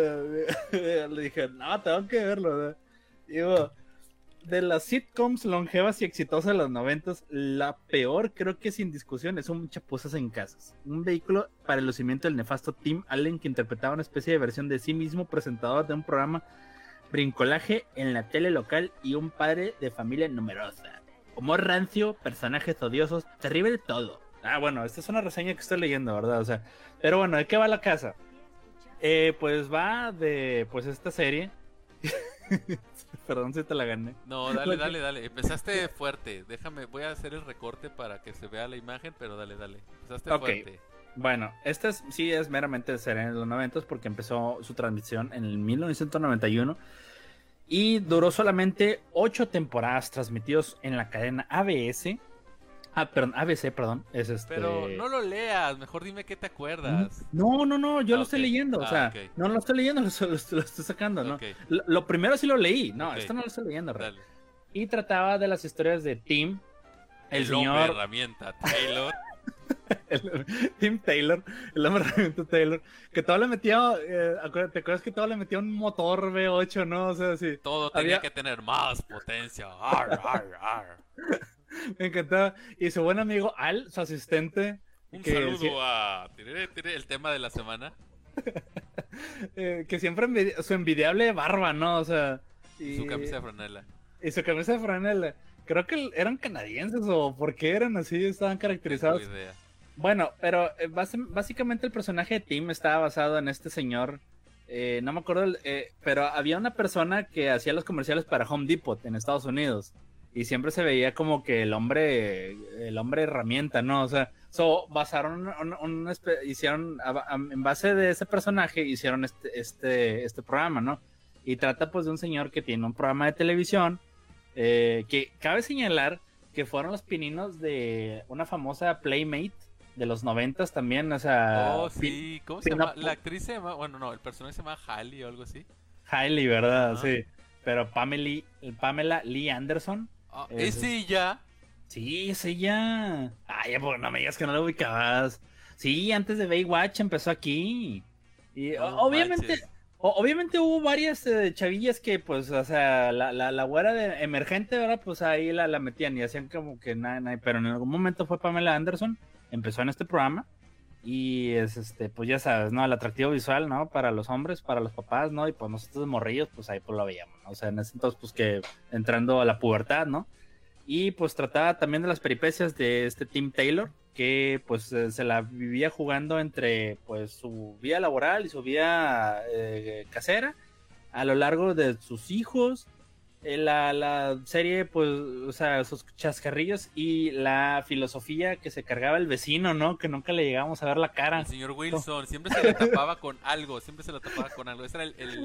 Le dije, no, tengo que verlo. Digo, de las sitcoms longevas y exitosas de los 90, la peor, creo que sin discusión, es Un Chapuzas en Casas. Un vehículo para el lucimiento del nefasto Tim Allen, que interpretaba una especie de versión de sí mismo, presentador de un programa brincolaje en la tele local y un padre de familia numerosa. Humor rancio, personajes odiosos, terrible todo. Ah, bueno, esta es una reseña que estoy leyendo, ¿verdad? O sea, pero bueno, ¿de qué va la casa? Pues va de, pues, esta serie. Perdón si te la gané. No, dale. Empezaste fuerte. Voy a hacer el recorte para que se vea la imagen, pero dale. Empezaste fuerte. Bueno, esta sí es meramente de serie en los 90 porque empezó su transmisión en el 1991 y duró solamente 8 temporadas transmitidos en la cadena ABS. Perdón, ABC, perdón. Es Pero no lo leas, mejor dime qué te acuerdas. No, yo lo estoy Ok. leyendo, o sea, Ok. no lo estoy leyendo, lo estoy sacando, ¿no? Ok. Lo primero sí lo leí, no, Ok. esto no lo estoy leyendo, Rey. Dale. Y trataba de las historias de Tim, el hombre señor herramienta, Taylor. Tim Taylor, el hombre herramienta Taylor, que todo le metía, ¿te acuerdas que todo le metía un motor V8, no? O sea, sí. Todo tenía que tener más potencia. Ar, ar, ar. Me encantaba. Y su buen amigo Al, su asistente, Un que, saludo a el tema de la semana. que siempre su envidiable barba, ¿no? O sea, y Su camisa de franela. Y su camisa de franela. Creo que eran canadienses o por qué eran así, estaban caracterizados. No tengo idea. Bueno, pero básicamente el personaje de Tim estaba basado en este señor. No me acuerdo, pero había una persona que hacía los comerciales para Home Depot en Estados Unidos. Y siempre se veía como que el hombre herramienta, ¿no? O sea, basaron hicieron, en base de ese personaje, hicieron este programa, ¿no? Y trata pues de un señor que tiene un programa de televisión, que cabe señalar que fueron los pininos de una famosa Playmate de los 90s también, o sea... Oh, sí, ¿cómo se llama? La actriz se llama, bueno, no, el personaje se llama Hailey o algo así. Hailey, ¿verdad? Ajá. Sí. Pero Pamela Lee Anderson. Ah, ¿es ella? Sí, es ella. Ay, pues no me digas que no la ubicabas. Sí, antes de Baywatch empezó aquí. Y No obviamente... manches. Obviamente hubo varias chavillas que, pues, o sea, la güera de emergente, ¿verdad? Pues ahí la metían y hacían como que nada, pero en algún momento fue Pamela Anderson, empezó en este programa y es, pues ya sabes, ¿no? El atractivo visual, ¿no? Para los hombres, para los papás, ¿no? Y pues nosotros de morrillos, pues ahí pues lo veíamos, ¿no? O sea, en ese entonces, pues que entrando a la pubertad, ¿no? Y pues trataba también de las peripecias de este Tim Taylor, que pues se la vivía jugando entre pues su vida laboral y su vida casera a lo largo de sus hijos, la serie pues, o sea, sus chascarrillos y la filosofía que se cargaba el vecino, ¿no? Que nunca le llegábamos a ver la cara. El señor Wilson, siempre se le tapaba con algo, Ese era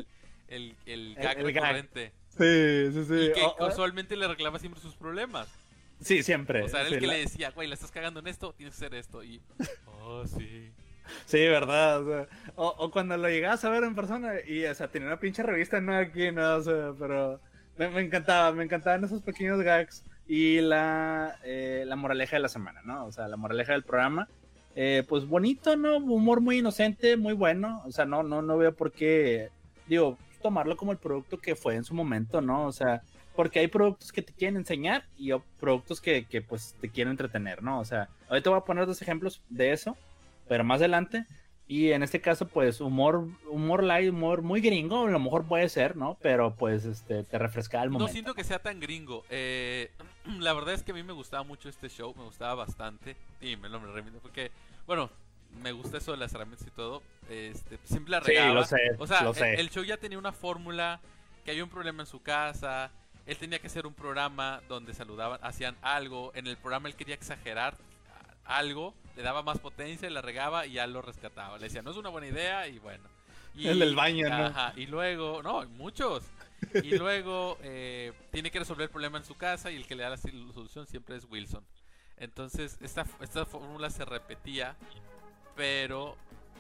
el gag El gag. recurrente. Sí. Y que casualmente le reclama siempre sus problemas. Sí, siempre. O sea, era sí, el que le decía, güey, la estás cagando en esto, tienes que hacer esto. Y, sí. Sí, verdad, o sea, o cuando lo llegabas a ver en persona y, o sea, tenía una pinche revista, no aquí, no, o sea, pero me encantaban esos pequeños gags y la moraleja de la semana, ¿no? O sea, la moraleja del programa, pues bonito, ¿no? Humor muy inocente, muy bueno, o sea, no veo por qué, digo, tomarlo como el producto que fue en su momento, ¿no? O sea, porque hay productos que te quieren enseñar y productos que pues te quieren entretener, ¿no? O sea, ahorita voy a poner dos ejemplos de eso, pero más adelante. Y en este caso, pues, humor light, humor muy gringo, a lo mejor puede ser, ¿no? Pero pues te refresca al momento. No siento que sea tan gringo. La verdad es que a mí me gustaba mucho este show, me gustaba bastante. Y me remito porque, bueno, me gusta eso de las herramientas y todo. Siempre la regaba. Sí, lo sé. O sea, lo sé. el show ya tenía una fórmula, que había un problema en su casa. Él tenía que hacer un programa donde saludaban, hacían algo. En el programa él quería exagerar algo, le daba más potencia, la regaba y ya lo rescataba. Le decía, no es una buena idea y bueno. Y, El del baño, ¿no? Ajá, y luego, no, muchos. Y luego tiene que resolver el problema en su casa y el que le da la solución siempre es Wilson. Entonces, esta fórmula se repetía, pero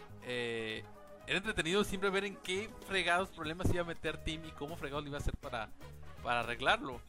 era entretenido siempre ver en qué fregados problemas iba a meter Tim y cómo fregados le iba a hacer para arreglarlo.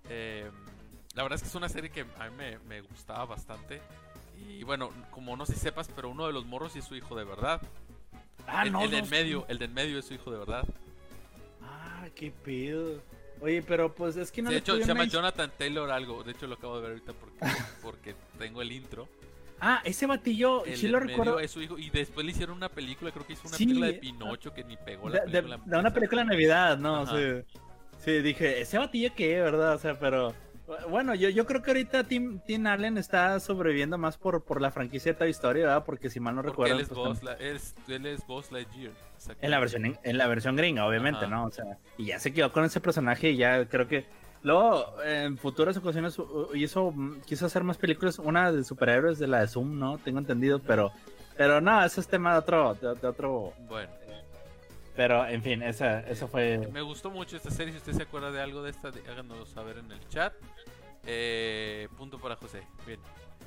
La verdad es que es una serie que a mí me gustaba bastante. Y bueno, como no sé si sepas, pero uno de los morros sí es su hijo de verdad. El del medio es su hijo de verdad. Ah, qué pedo. Oye, pero pues es que no De le hecho, se tuvieron llama ahí- Jonathan Taylor algo. De hecho, lo acabo de ver ahorita porque tengo el intro. Ah, ese batillo, El sí lo del medio recuerdo. es su hijo. Y después le hicieron una película, creo que hizo una Sí. película de Pinocho que ni pegó la película. De una película de Navidad, ¿no? Ajá. Sí, dije, ese batillo qué, ¿verdad? O sea, pero... Bueno, yo creo que ahorita Tim Allen está sobreviviendo más por la franquicia de Toy Story, ¿verdad? Porque si mal no Porque recuerdo... él es pues, él es Buzz Lightyear. en la versión gringa, obviamente, Ajá. ¿no? O sea, y ya se quedó con ese personaje y ya creo que... Luego, en futuras ocasiones quiso hacer más películas, una de superhéroes de la de Zoom, ¿no? Tengo entendido, pero no, ese es tema de otro... Bueno. Pero, en fin, eso fue... Me gustó mucho esta serie. Si usted se acuerda de algo de esta, háganoslo saber en el chat. Punto para José. Bien.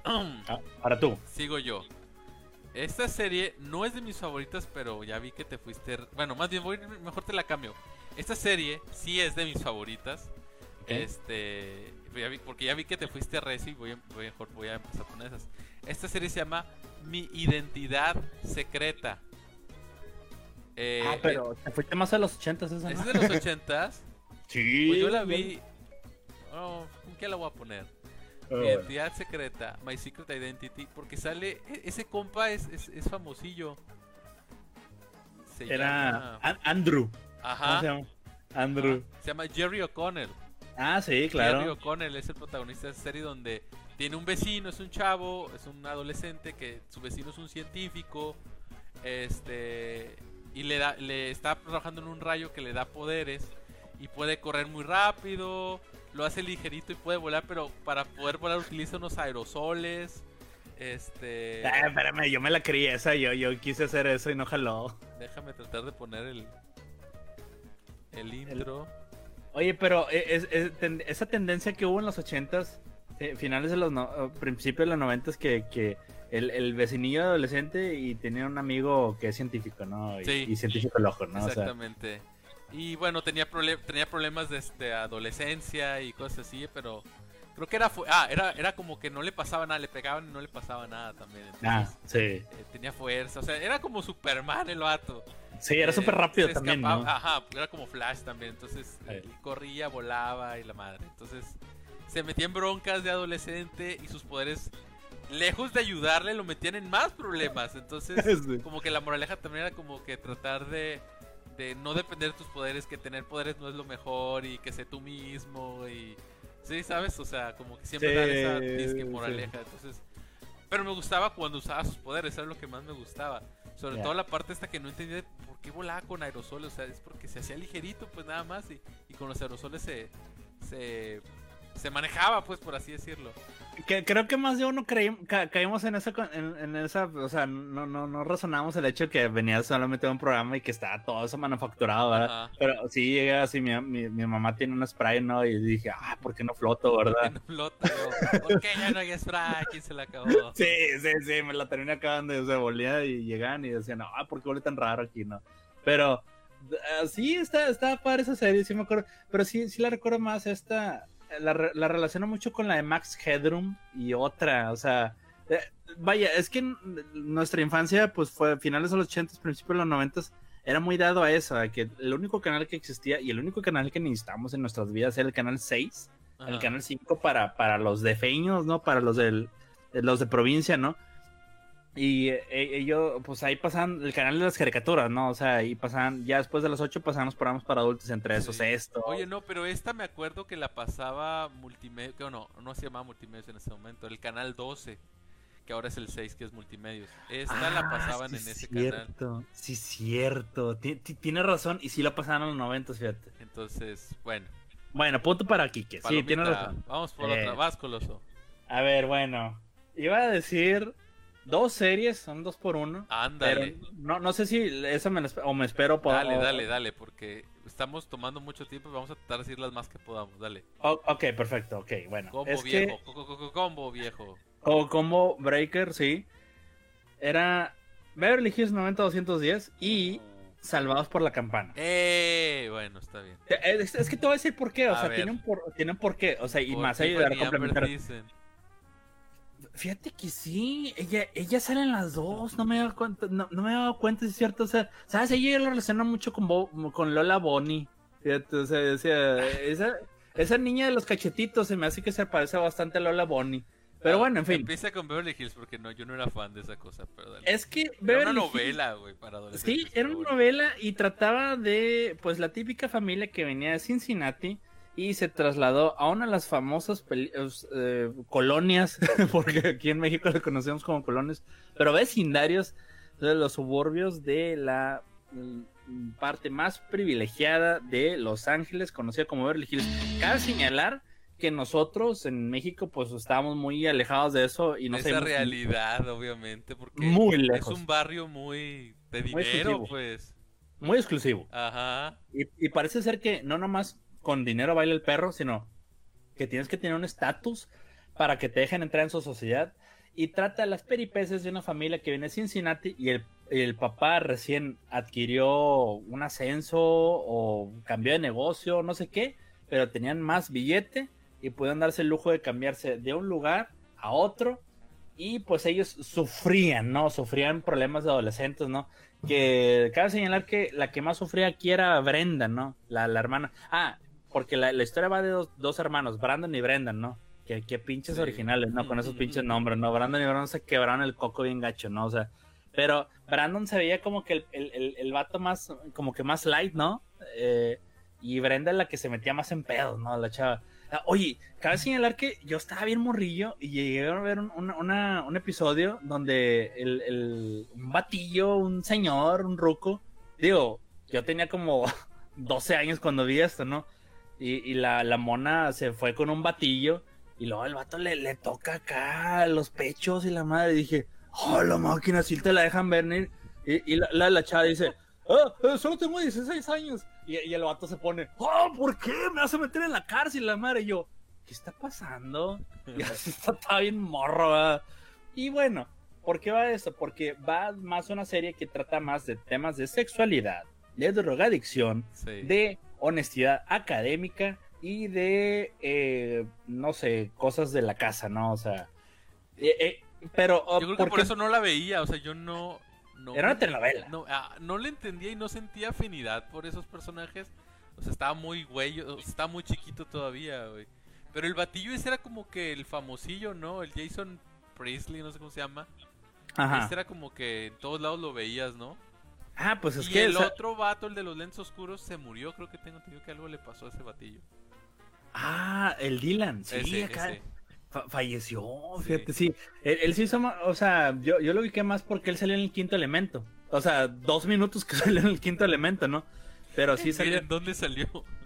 Para tú. Sigo yo. Esta serie no es de mis favoritas, pero ya vi que te fuiste... Bueno, más bien mejor te la cambio. Esta serie sí es de mis favoritas. Okay. Porque ya vi que te fuiste a Resi, voy a empezar con esas. Esta serie se llama Mi Identidad Secreta. Pero te fuiste más a los 80s esa, ¿no? ¿Es de los 80s? Sí. Pues yo la vi... ¿Con qué la voy a poner? Mi Identidad Secreta, My Secret Identity, porque sale... Ese compa es famosillo. Era Andrew. Ajá. ¿Cómo se llama? Andrew. Se llama Jerry O'Connell. Sí, claro. Jerry O'Connell es el protagonista de esa serie donde tiene un vecino, es un chavo, es un adolescente que su vecino es un científico, y le está trabajando en un rayo que le da poderes y puede correr muy rápido, lo hace ligerito y puede volar, pero para poder volar utiliza unos aerosoles. Espérame, yo me la creí esa, yo quise hacer eso y no jaló. Déjame tratar de poner el intro. Oye, pero esa tendencia que hubo en los 80s, finales de los principios de los 90s, que el vecinillo adolescente y tenía un amigo que es científico, ¿no? Y científico loco, ¿no? Exactamente. O sea, y bueno, tenía problemas de adolescencia y cosas así, pero creo que era como que no le pasaba nada, le pegaban y no le pasaba nada también. Entonces, sí. Tenía fuerza, o sea, era como Superman el vato. Sí, era súper rápido también, ¿no? Ajá, era como Flash también, entonces corría, volaba y la madre. Entonces se metía en broncas de adolescente y sus poderes, lejos de ayudarle, lo metían en más problemas. Entonces, como que la moraleja también era como que tratar de no depender de tus poderes, que tener poderes no es lo mejor y que sé tú mismo y... Sí, ¿sabes? O sea, como que siempre dar esa disque moraleja. Entonces, pero me gustaba cuando usaba sus poderes, era lo que más me gustaba. Sobre todo la parte esta que no entendía por qué volaba con aerosoles. O sea, es porque se hacía ligerito, pues nada más. Y con los aerosoles se manejaba, pues, por así decirlo. Creo que más de uno caímos en esa, o sea, no razonamos el hecho que venía solamente de un programa y que estaba todo eso manufacturado, ¿verdad? Ajá. Pero sí llega así, mi mamá tiene un spray, ¿no? Y dije, ¿por qué no floto, verdad? ¿Por qué no floto? ¿Por qué ya no hay spray? ¿Quién se la acabó? Sí, me la terminé acabando, o sea, volía y llegaban y decían, ¿por qué huele tan raro aquí, no? Pero sí, está padre esa serie, sí me acuerdo, pero sí la recuerdo más la relaciono mucho con la de Max Headroom y otra, o sea, vaya, es que nuestra infancia pues fue finales de los 80s, principios de los 90s, era muy dado a eso, a que el único canal que existía y el único canal que necesitábamos en nuestras vidas era el canal 6, el canal 5 para los de feños, ¿no? Para los de provincia, ¿no? Y ellos, pues ahí pasaban el canal de las caricaturas, ¿no? O sea, ahí pasaban, ya después de las 8 pasaban los programas para adultos, entre esos esto. Oye, no, pero esta me acuerdo que la pasaba multimedia, que no se llamaba multimedios en ese momento, el canal 12, que ahora es el 6, que es multimedios. Esta la pasaban en ese canal. Sí, cierto. Tiene razón, y sí la pasaban en los 90, fíjate. Entonces, bueno. Bueno, punto para Kike, sí, tiene razón. Vamos por otra, vas, Coloso. A ver, bueno, iba a decir... 2 series, son 2 por 1. Ándale. Pero no sé si esa me espero por... Dale, porque estamos tomando mucho tiempo y vamos a tratar de decir las más que podamos, dale. Ok, perfecto, ok, bueno. Combo viejo, combo viejo. Combo Breaker, sí. Era Beverly Hills 90210 y Salvados por la Campana. Bueno, está bien. Es que te voy a decir por qué, o sea, tiene un porqué, o sea, y más allá de complementar. Fíjate que sí, ella sale en las dos, no me he dado cuenta, es cierto, o sea, ¿sabes? Ella lo relaciona mucho con Lola Bonnie, fíjate, o sea, decía, esa niña de los cachetitos se me hace que se parece bastante a Lola Bonnie, pero bueno, en fin. Empieza con Beverly Hills porque yo no era fan de esa cosa, pero dale. Es que era una novela, güey, para adolescentes. Sí, era una novela y trataba de, pues, la típica familia que venía de Cincinnati y se trasladó a una de las famosas colonias, porque aquí en México le conocemos como colonias, pero vecindarios de los suburbios de la parte más privilegiada de Los Ángeles, conocida como Beverly Hills. Cabe señalar que nosotros en México pues estábamos muy alejados de eso y no sé. Esa realidad, obviamente, porque muy lejos. Es un barrio muy de dinero, muy pues. Muy exclusivo. Ajá. Y parece ser que no nomás con dinero baila el perro, sino que tienes que tener un estatus para que te dejen entrar en su sociedad. Y trata las peripecias de una familia que viene de Cincinnati y el papá recién adquirió un ascenso o cambió de negocio, no sé qué, pero tenían más billete y podían darse el lujo de cambiarse de un lugar a otro. Y pues ellos sufrían, ¿no? Sufrían problemas de adolescentes, ¿no? Que cabe señalar que la que más sufría aquí era Brenda, ¿no? La hermana. Ah, porque la historia va de dos hermanos, Brandon y Brendan, ¿no? Que pinches originales, ¿no? Con esos pinches nombres, ¿no? Brandon y Brandon se quebraron el coco bien gacho, ¿no? O sea, pero Brandon se veía como que el vato más, como que más light, ¿no? Y Brenda es la que se metía más en pedos, ¿no? La chava. Oye, cabe señalar que yo estaba bien morrillo y llegué a ver un episodio donde un batillo, un señor, un ruco, digo, yo tenía como 12 años cuando vi esto, ¿no? Y la mona se fue con un batillo y luego el vato le toca acá los pechos y la madre. Dije, oh, la máquina, si te la dejan ver. Y la chava dice, solo tengo 16 años. Y el vato se pone, oh, ¿por qué? Me vas a meter en la cárcel, la madre. Y yo, ¿qué está pasando? Y así está bien morro, ¿verdad? Y bueno, ¿por qué va esto? Porque va más una serie que trata más de temas de sexualidad, de drogadicción, sí, de honestidad académica y de, no sé, cosas de la casa, ¿no? O sea, pero... yo creo que por eso no la veía, o sea, yo no era una telenovela. No le entendía y no sentía afinidad por esos personajes. O sea, estaba muy güey, estaba muy chiquito todavía, güey. Pero el batillo ese era como que el famosillo, ¿no? El Jason Priestley, no sé cómo se llama. Ajá. Ese era como que en todos lados lo veías, ¿no? Ah, pues es y que... el otro vato, el de los lentes oscuros, se murió. Creo que tengo entendido que algo le pasó a ese batillo. Ah, el Dylan, sí, ese, acá... Ese. Falleció, fíjate, sí. Él sí hizo más, o sea, yo lo ubiqué más porque él salió en el Quinto Elemento. O sea, 2 minutos que salió en el Quinto Elemento, ¿no? Pero sí salió. ¿En dónde salió?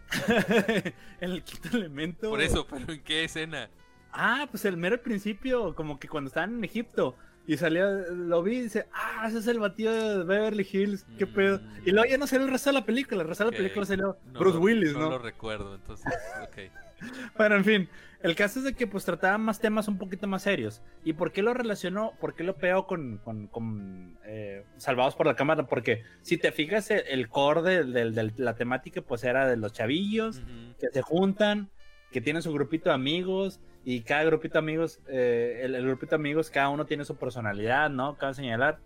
En el Quinto Elemento. Por eso, pero ¿en qué escena? Ah, pues el mero principio, como que cuando estaban en Egipto. Y salió, lo vi y dice, ese es el batido de Beverly Hills, qué pedo. Y luego ya no salió el resto de la película, el resto de la película salió Bruce Willis, ¿no? No lo recuerdo, entonces, ok. Bueno, en fin, el caso es de que pues trataban más temas un poquito más serios. ¿Y por qué lo relacionó? ¿Por qué lo pegó con Salvados por la Cámara? Porque si te fijas, el core de la temática pues era de los chavillos que se juntan, que tienen su grupito de amigos y cada grupito de amigos, el grupito de amigos, cada uno tiene su personalidad, ¿no? Cabe señalar.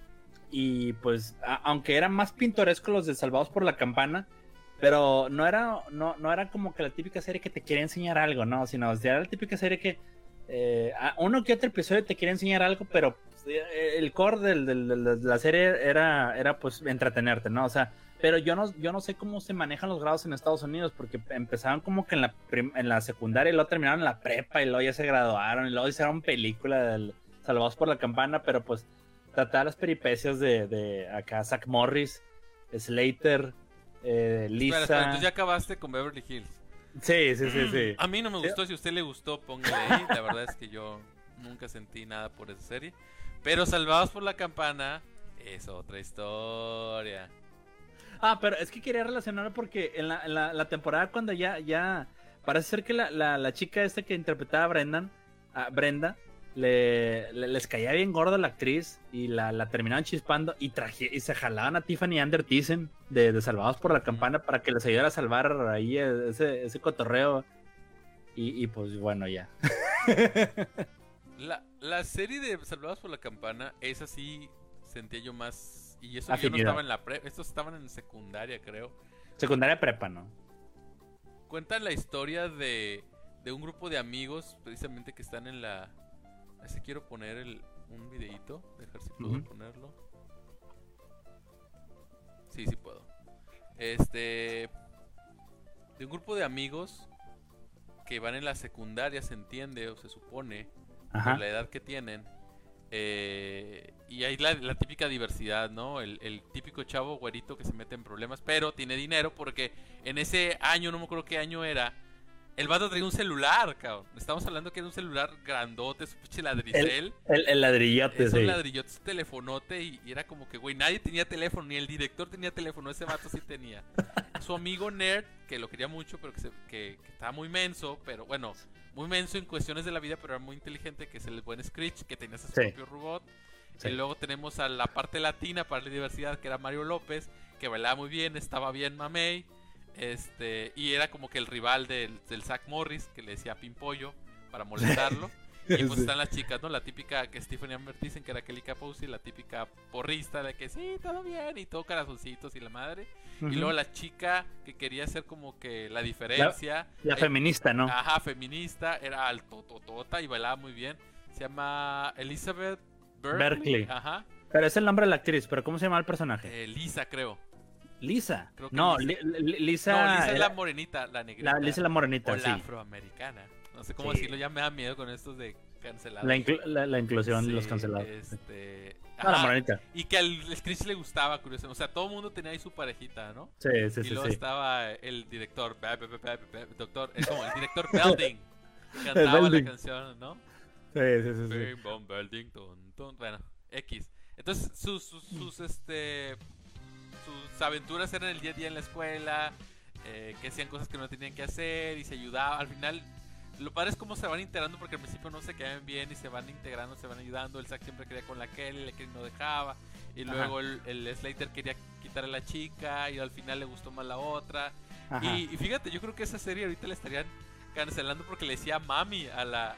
Y pues, aunque eran más pintorescos los de Salvados por la Campana, pero no era como que la típica serie que te quiere enseñar algo, ¿no? Sino era la típica serie que uno que otro episodio te quiere enseñar algo, pero el core de la serie era pues entretenerte, ¿no? O sea, pero yo no sé cómo se manejan los grados en Estados Unidos, porque empezaron como que en la secundaria y luego terminaron en la prepa y luego ya se graduaron y luego hicieron película del Salvados por la Campana, pero pues tratar las peripecias de acá Zach Morris, Slater, Lisa. Espera, entonces ya acabaste con Beverly Hills. Sí. A mí no me gustó, si a usted le gustó, póngale ahí. La verdad es que yo nunca sentí nada por esa serie. Pero Salvados por la Campana es otra historia. Pero es que quería relacionarlo porque en la temporada cuando ya parece ser que la chica esta que interpretaba a Brenda, les caía bien gorda la actriz y la terminaban chispando y se jalaban a Tiffany Amber Thiessen de Salvados por la Campana para que les ayudara a salvar ahí ese cotorreo y pues bueno, ya. La serie de Salvados por la Campana, esa sí sentía yo más, y eso afinidad. Yo no estaba en la prepa, estos estaban en secundaria, creo. Secundaria prepa, ¿no? Cuentan la historia de un grupo de amigos precisamente que están en la... Así quiero poner un videito. Dejar si puedo ponerlo. Sí puedo. De un grupo de amigos que van en la secundaria, se entiende o se supone, por la edad que tienen. Y hay la típica diversidad, ¿no? El típico chavo güerito que se mete en problemas, pero tiene dinero porque en ese año, no me acuerdo qué año era, El vato traía un celular, cabrón. Estamos hablando que era un celular grandote, su pinche ladricel. El ladrillote, sí. Un ladrillote, su telefonote y era como que, güey, nadie tenía teléfono, ni el director tenía teléfono, ese vato sí tenía. Su amigo nerd, que lo quería mucho, pero que estaba muy menso, pero bueno, muy menso en cuestiones de la vida, pero era muy inteligente, que es el buen Screech, que tenía su propio robot. Sí. Y luego tenemos a la parte latina para la diversidad, que era Mario López, que bailaba muy bien, estaba bien mamey. Y era como que el rival del Zach Morris, que le decía Pimpollo para molestarlo. Y pues están las chicas, ¿no? La típica que Stephanie Amber dicen que era Kelly Capozzi, la típica porrista de que sí, todo bien, y todo corazoncitos y la madre. Y luego la chica que quería hacer como que la diferencia. La feminista, ¿no? Ajá, feminista, era altototota y bailaba muy bien. Se llama Elizabeth Berkley. Ajá. Pero es el nombre de la actriz, pero ¿cómo se llama el personaje? Lisa, creo. Lisa. No, Lisa es la morenita, la negrita. Lisa es la morenita, o la afroamericana. No sé cómo decirlo, ya me da miedo con estos de cancelados. La inclusión de los cancelados. La morenita. Y que al Screech le gustaba, curiosamente. O sea, todo el mundo tenía ahí su parejita, ¿no? Sí. Y luego estaba el director, es como el director Belding, que cantaba la canción, ¿no? Sí. Belding, bueno, X. Entonces, sus aventuras eran el día a día en la escuela, que hacían cosas que no tenían que hacer y se ayudaban. Al final, lo padre es cómo se van integrando, porque al principio no se quedaban bien y se van integrando, se van ayudando. El Zack siempre quería con la Kelly, la Kelly no dejaba. Y luego el Slater quería quitarle a la chica y al final le gustó más la otra. Y fíjate, yo creo que esa serie ahorita la estarían cancelando porque le decía mami a la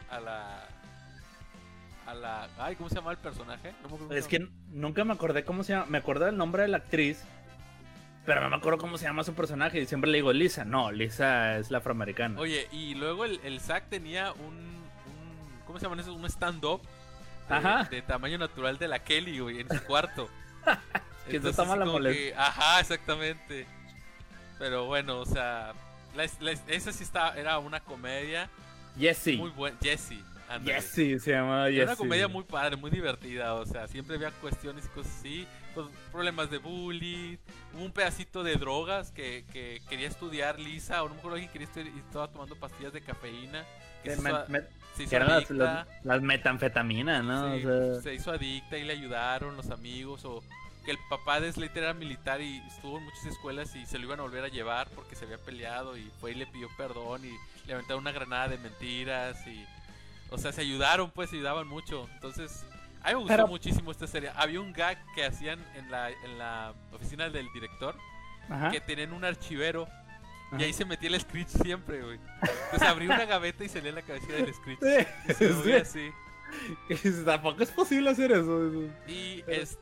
ay, ¿cómo se llama el personaje? Es que nunca me acordé cómo se llama. Me acordé del nombre de la actriz, pero no me acuerdo cómo se llama su personaje. Y siempre le digo Lisa. No, Lisa es la afroamericana. Oye, y luego el Zack tenía un ¿cómo se llaman esos? Un stand-up de tamaño natural de la Kelly, güey, en su cuarto. Que se toma la molestia. Ajá, exactamente. Pero bueno, o sea, esa sí era una comedia. Jessie. Muy buena. Jessie se llamaba Jessie. Era una comedia muy padre, muy divertida. O sea, siempre había cuestiones y cosas así. Pues, problemas de bullying. Hubo un pedacito de drogas que quería estudiar Lisa. O no me acuerdo quién quería estudiar y estaba tomando pastillas de cafeína. Que eran las metanfetaminas, ¿no? Sí, o sea... se hizo adicta y le ayudaron los amigos. O que el papá de Slater era militar y estuvo en muchas escuelas y se lo iban a volver a llevar porque se había peleado. Y fue y le pidió perdón y le aventaron una granada de mentiras. Y o sea, se ayudaban mucho. Entonces, a mí me gustó muchísimo esta serie. Había un gag que hacían en la oficina del director, que tenían un archivero, y ahí se metía el Screech siempre, güey. Entonces abría una gaveta y salía la cabecita del Screech. Y se movía así. Tampoco es posible hacer eso. Y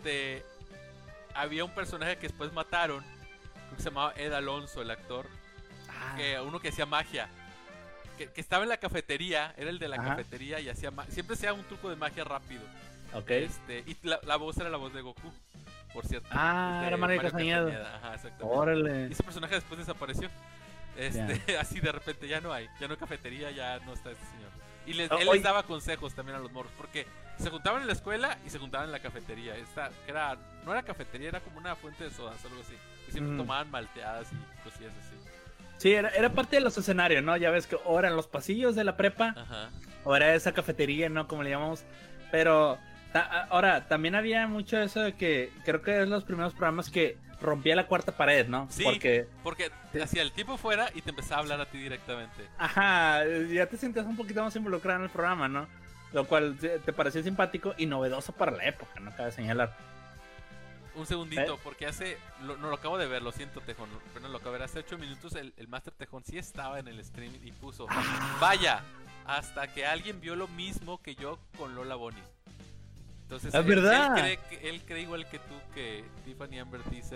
había un personaje que después mataron, que se llamaba Ed Alonso, el actor, uno que hacía magia. Que estaba en la cafetería, era el de la cafetería y siempre hacía un truco de magia rápido. Okay. Y la voz era la voz de Goku, por cierto. Era Mario Castañeda. Ajá, exactamente. Órale. Y ese personaje después desapareció. Así de repente ya no hay cafetería, ya no está este señor. Y él les daba consejos también a los morros, porque se juntaban en la escuela y se juntaban en la cafetería. No era cafetería, era como una fuente de sodas, algo así. Que siempre tomaban malteadas y cosillas así. Sí, era parte de los escenarios, ¿no? Ya ves que o eran los pasillos de la prepa, o era esa cafetería, ¿no? Como le llamamos. Pero ahora, también había mucho eso de que creo que es los primeros programas que rompía la cuarta pared, ¿no? Sí, porque hacía el tipo fuera y te empezaba a hablar a ti directamente. Ajá, ya te sentías un poquito más involucrado en el programa, ¿no? Lo cual te pareció simpático y novedoso para la época, ¿no? Cabe señalar. Un segundito, porque no lo acabo de ver, lo siento, Tejón, pero no lo acabo de ver. Hace 8 minutos el Master Tejón sí estaba en el stream y puso, vaya, hasta que alguien vio lo mismo que yo con Lola Bonnie. Entonces, es verdad. Él cree igual que tú que Tiffany Amber Thiessen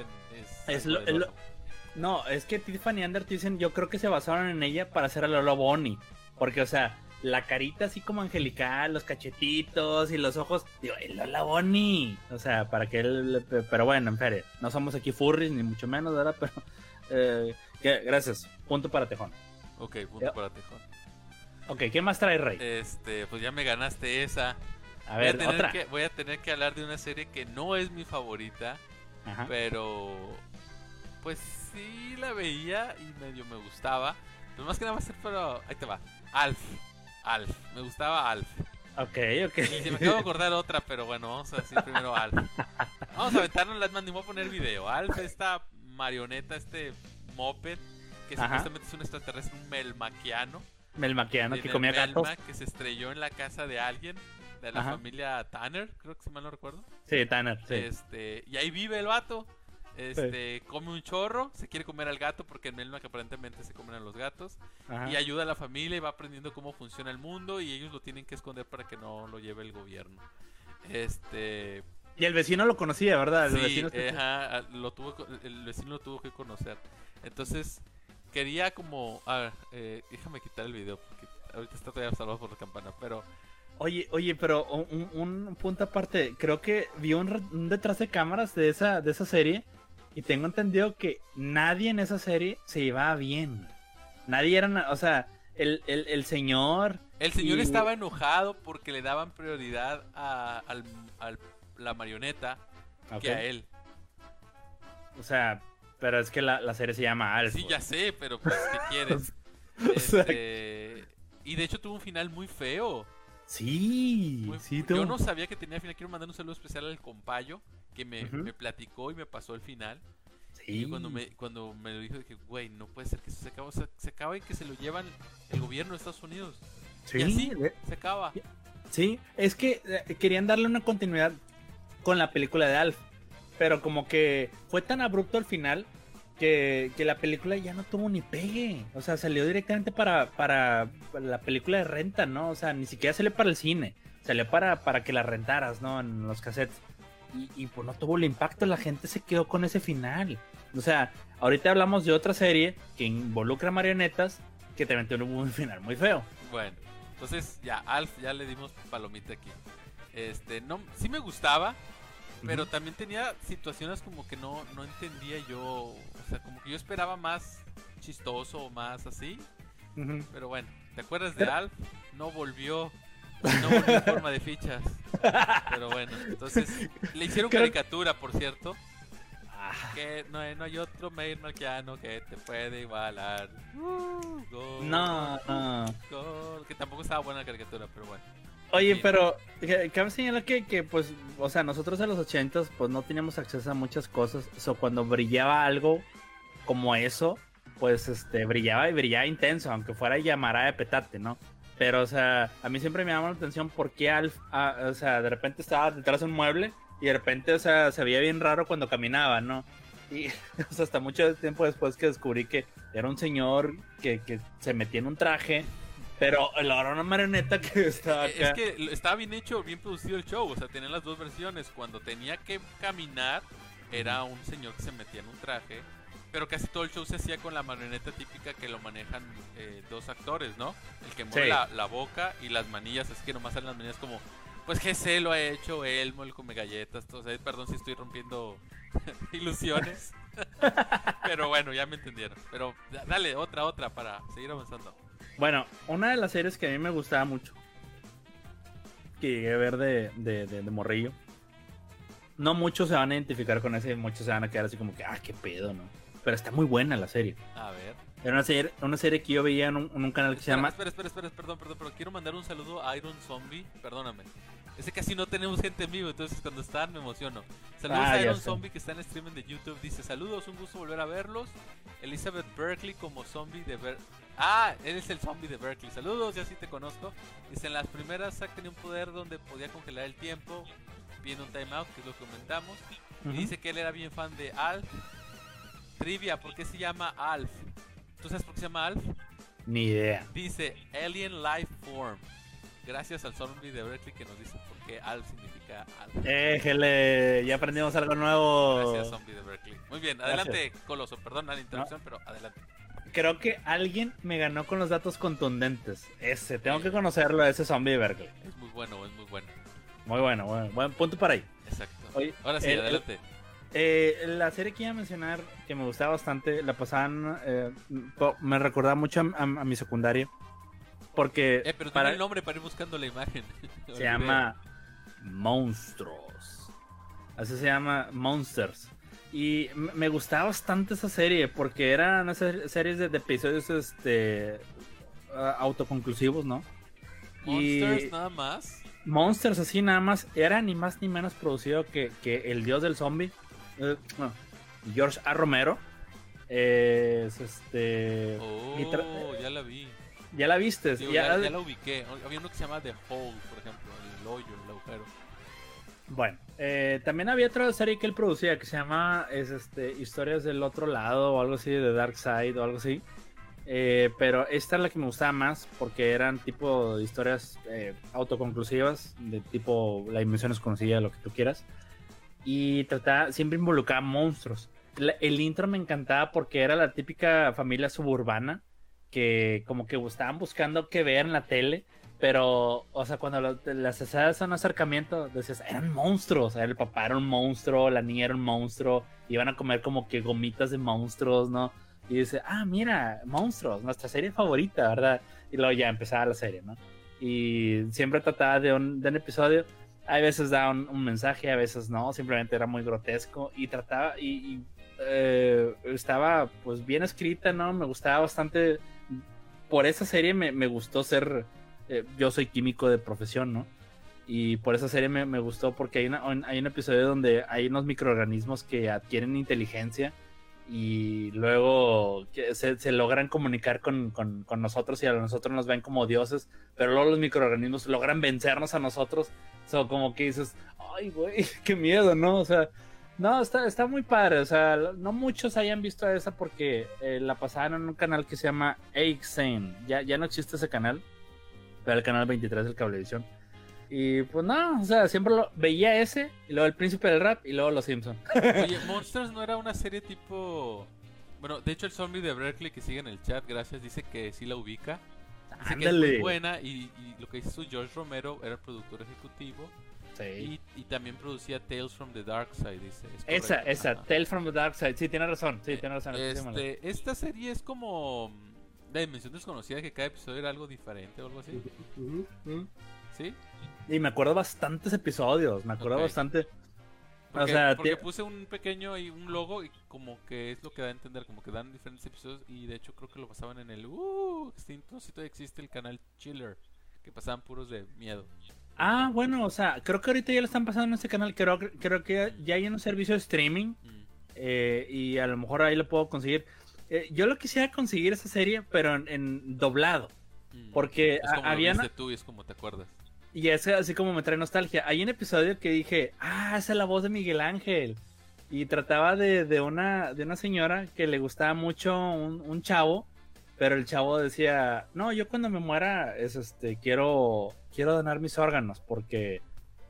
No, es que Tiffany Amber Thiessen yo creo que se basaron en ella para hacer a Lola Bonnie. Porque, o sea, la carita así como angelical, los cachetitos y los ojos, digo, Lola Bonnie. O sea, para que él... Pero bueno, en feria, no somos aquí furries, ni mucho menos, ¿verdad? Pero... gracias, punto para Tejón. Ok, punto para Tejón. Ok, ¿qué más trae, Rey? Pues ya me ganaste esa. A ver, voy a tener que hablar de una serie que no es mi favorita, pero... Pues sí la veía y medio me gustaba. Pues más que nada va a ser, pero ahí te va. Alf. Me gustaba Alf. Ok. Y se me acabo de acordar otra, pero bueno, vamos a decir primero Alf. Vamos a aventarnos las manos y voy a poner video. Alf, esta marioneta, este moped, que supuestamente es un extraterrestre, un melmaquiano. Melmaquiano, que comía gatos. Que se estrelló en la casa de alguien, de la familia Tanner, creo que si mal no recuerdo. Sí, Tanner, sí. Y ahí vive el vato. Come un chorro, se quiere comer al gato porque en Melmac aparentemente se comen a los gatos. Y ayuda a la familia y va aprendiendo cómo funciona el mundo y ellos lo tienen que esconder para que no lo lleve el gobierno. Y el vecino lo conocía, ¿verdad? El vecino el vecino lo tuvo que conocer. Entonces, quería como... A ver, déjame quitar el video porque ahorita está todavía salvado por la campana, pero... Oye, pero un punto aparte, creo que vi un detrás de cámaras de esa serie y tengo entendido que nadie en esa serie se llevaba bien. Nadie era, o sea, el señor... El señor estaba enojado porque le daban prioridad a la marioneta que a él. O sea, pero es que la serie se llama Alf. Sí, ya sé, pero pues, ¿qué quieres? Y de hecho tuvo un final muy feo. Sí, yo no sabía que tenía final. Quiero mandar un saludo especial al compayo que me platicó y me pasó el final. Sí. Y cuando me lo dijo, dije, güey, no puede ser que eso se acabe. O sea, se acaba y que se lo llevan el gobierno de Estados Unidos. Sí. Y así se acaba. Sí, es que querían darle una continuidad con la película de Alf. Pero como que fue tan abrupto al final que la película ya no tuvo ni pegue. O sea, salió directamente para la película de renta, ¿no? O sea, ni siquiera salió para el cine. Salió para que la rentaras, ¿no? En los cassettes. Y pues no tuvo el impacto. La gente se quedó con ese final. O sea, ahorita hablamos de otra serie que involucra marionetas que también tuvo un final muy feo. Bueno, entonces ya, Alf, ya le dimos palomita aquí. No, sí me gustaba. Pero también tenía situaciones como que no entendía yo. O sea, como que yo esperaba más chistoso o más así. Pero bueno, ¿te acuerdas de Alf? No volvió en forma de fichas. Pero bueno, entonces le hicieron caricatura, por cierto. Que no hay otro melmaquiano que te puede igualar. Gol, gol. Que tampoco estaba buena la caricatura, pero bueno. Oye, pero cabe señalar que pues, o sea, nosotros en los 80s pues no teníamos acceso a muchas cosas. O sea, cuando brillaba algo como eso, pues brillaba intenso, aunque fuera llamará de petate, ¿no? Pero, o sea, a mí siempre me llamó la atención por qué Alf, o sea, de repente estaba detrás de un mueble y de repente, o sea, se veía bien raro cuando caminaba, ¿no? Y o sea, hasta mucho tiempo después que descubrí que era un señor que se metía en un traje. Pero era una marioneta que estaba acá. Es que estaba bien hecho, bien producido el show. O sea, tenían las dos versiones. Cuando tenía que caminar, era un señor que se metía en un traje. Pero casi todo el show se hacía con la marioneta típica que lo manejan dos actores, ¿no? El que mueve la boca y las manillas. Así que nomás salen las manillas como... Pues GC lo ha hecho, Elmo, el come galletas. O sea, perdón si estoy rompiendo ilusiones. Pero bueno, ya me entendieron. Pero dale, otra para seguir avanzando. Bueno, una de las series que a mí me gustaba mucho, que llegué a ver de morrillo, no muchos se van a identificar con ese, muchos se van a quedar así como que, qué pedo, ¿no? Pero está muy buena la serie. A ver. Era una serie que yo veía en un canal que se llama... Espera, perdón, pero quiero mandar un saludo a Iron Zombie, perdóname. Ese casi no tenemos gente en vivo, entonces cuando están me emociono. Saludos a Iron Zombie que está en streaming de YouTube, dice, saludos, un gusto volver a verlos. Elizabeth Berkley como zombie de él es el zombie de Berkeley. Saludos, ya sí te conozco. Dice, en las primeras Zack tenía un poder donde podía congelar el tiempo pidiendo un timeout, que es lo que comentamos. Y dice que él era bien fan de Alf. Trivia, ¿por qué se llama Alf? ¿Tú sabes por qué se llama Alf? Ni idea. Dice Alien Life Form. Gracias al zombie de Berkeley que nos dice por qué Alf significa Alf. Éjele, ya aprendimos algo nuevo. Gracias, zombie de Berkeley. Muy bien, adelante, Coloso. Perdón la interrupción, pero adelante. Creo que alguien me ganó con los datos contundentes. Tengo que conocerlo, ese zombie de Berkeley. Es muy bueno. Muy bueno, buen punto para ahí. Exacto. Oye, ahora sí, adelante. La serie que iba a mencionar, que me gustaba bastante, la pasaban, me recordaba mucho a mi secundaria. Porque... pero tiene el nombre para ir buscando la imagen. Se llama Monstruos. Así se llama, Monsters. Y me gustaba bastante esa serie porque eran unas series de episodios autoconclusivos, ¿no? Monsters nada más. Monsters así nada más. Era ni más ni menos producido que el dios del zombie. George A. Romero. Es ya la vi. ¿Ya la viste? Digo, ya la ubiqué. Había uno que se llama The Hole, por ejemplo. El hoyo, el agujero. Bueno, también había otra serie que él producía que se llama Historias del Otro Lado o algo así, de Dark Side o algo así. Pero esta es la que me gustaba más porque eran tipo de historias autoconclusivas, de tipo La Dimensión Desconocida, lo que tú quieras. Y siempre involucraba monstruos. El intro me encantaba porque era la típica familia suburbana que como que estaban buscando qué ver en la tele. Pero, o sea, cuando las hacías un acercamiento, decías, eran monstruos. O sea, el papá era un monstruo, la niña era un monstruo. Iban a comer como que gomitas de monstruos, ¿no? Y dice, mira, monstruos, nuestra serie favorita, ¿verdad? Y luego ya empezaba la serie, ¿no? Y siempre trataba de un episodio. A veces daba un mensaje, a veces no. Simplemente era muy grotesco. Y trataba, estaba pues bien escrita, ¿no? Me gustaba bastante. Por esa serie me gustó ser... yo soy químico de profesión, ¿no? Y por esa serie me gustó porque hay un episodio donde hay unos microorganismos que adquieren inteligencia y luego se logran comunicar con nosotros y a nosotros nos ven como dioses, pero luego los microorganismos logran vencernos a nosotros. Como que dices, ay, güey, qué miedo, ¿no? O sea, no, está muy padre. O sea, no muchos hayan visto esa porque la pasaban en un canal que se llama AXN. Ya no existe ese canal. Pero el canal 23 del Cablevisión. Y pues no, o sea, siempre veía ese, y luego El Príncipe del Rap, y luego Los Simpsons. Oye, Monsters no era una serie tipo... Bueno, de hecho el zombie de Berkeley que sigue en el chat, gracias, dice que sí la ubica. Dice que es muy buena, y lo que dice su George Romero era el productor ejecutivo. Sí. Y también producía Tales from the Dark Side, dice. Esa, Tales from the Dark Side, sí, tiene razón, esta serie es como... La Dimensión Desconocida, que cada episodio era algo diferente o algo así. ¿Sí? Y me acuerdo bastantes episodios, bastante. Porque puse un pequeño y un logo y como que es lo que da a entender, como que dan diferentes episodios y de hecho creo que lo pasaban en el extinto, no sé si todavía existe el canal Chiller, que pasaban puros de miedo. Bueno, o sea, creo que ahorita ya lo están pasando en este canal, creo que ya hay un servicio de streaming y a lo mejor ahí lo puedo conseguir. Yo lo quisiera conseguir esa serie, pero en doblado. Porque es como había. Lo viste tú y es como te acuerdas. Y es así como me trae nostalgia. Hay un episodio que dije, esa es la voz de Miguel Ángel. Y trataba de una señora que le gustaba mucho un chavo. Pero el chavo decía, no, yo cuando me muera quiero donar mis órganos. Porque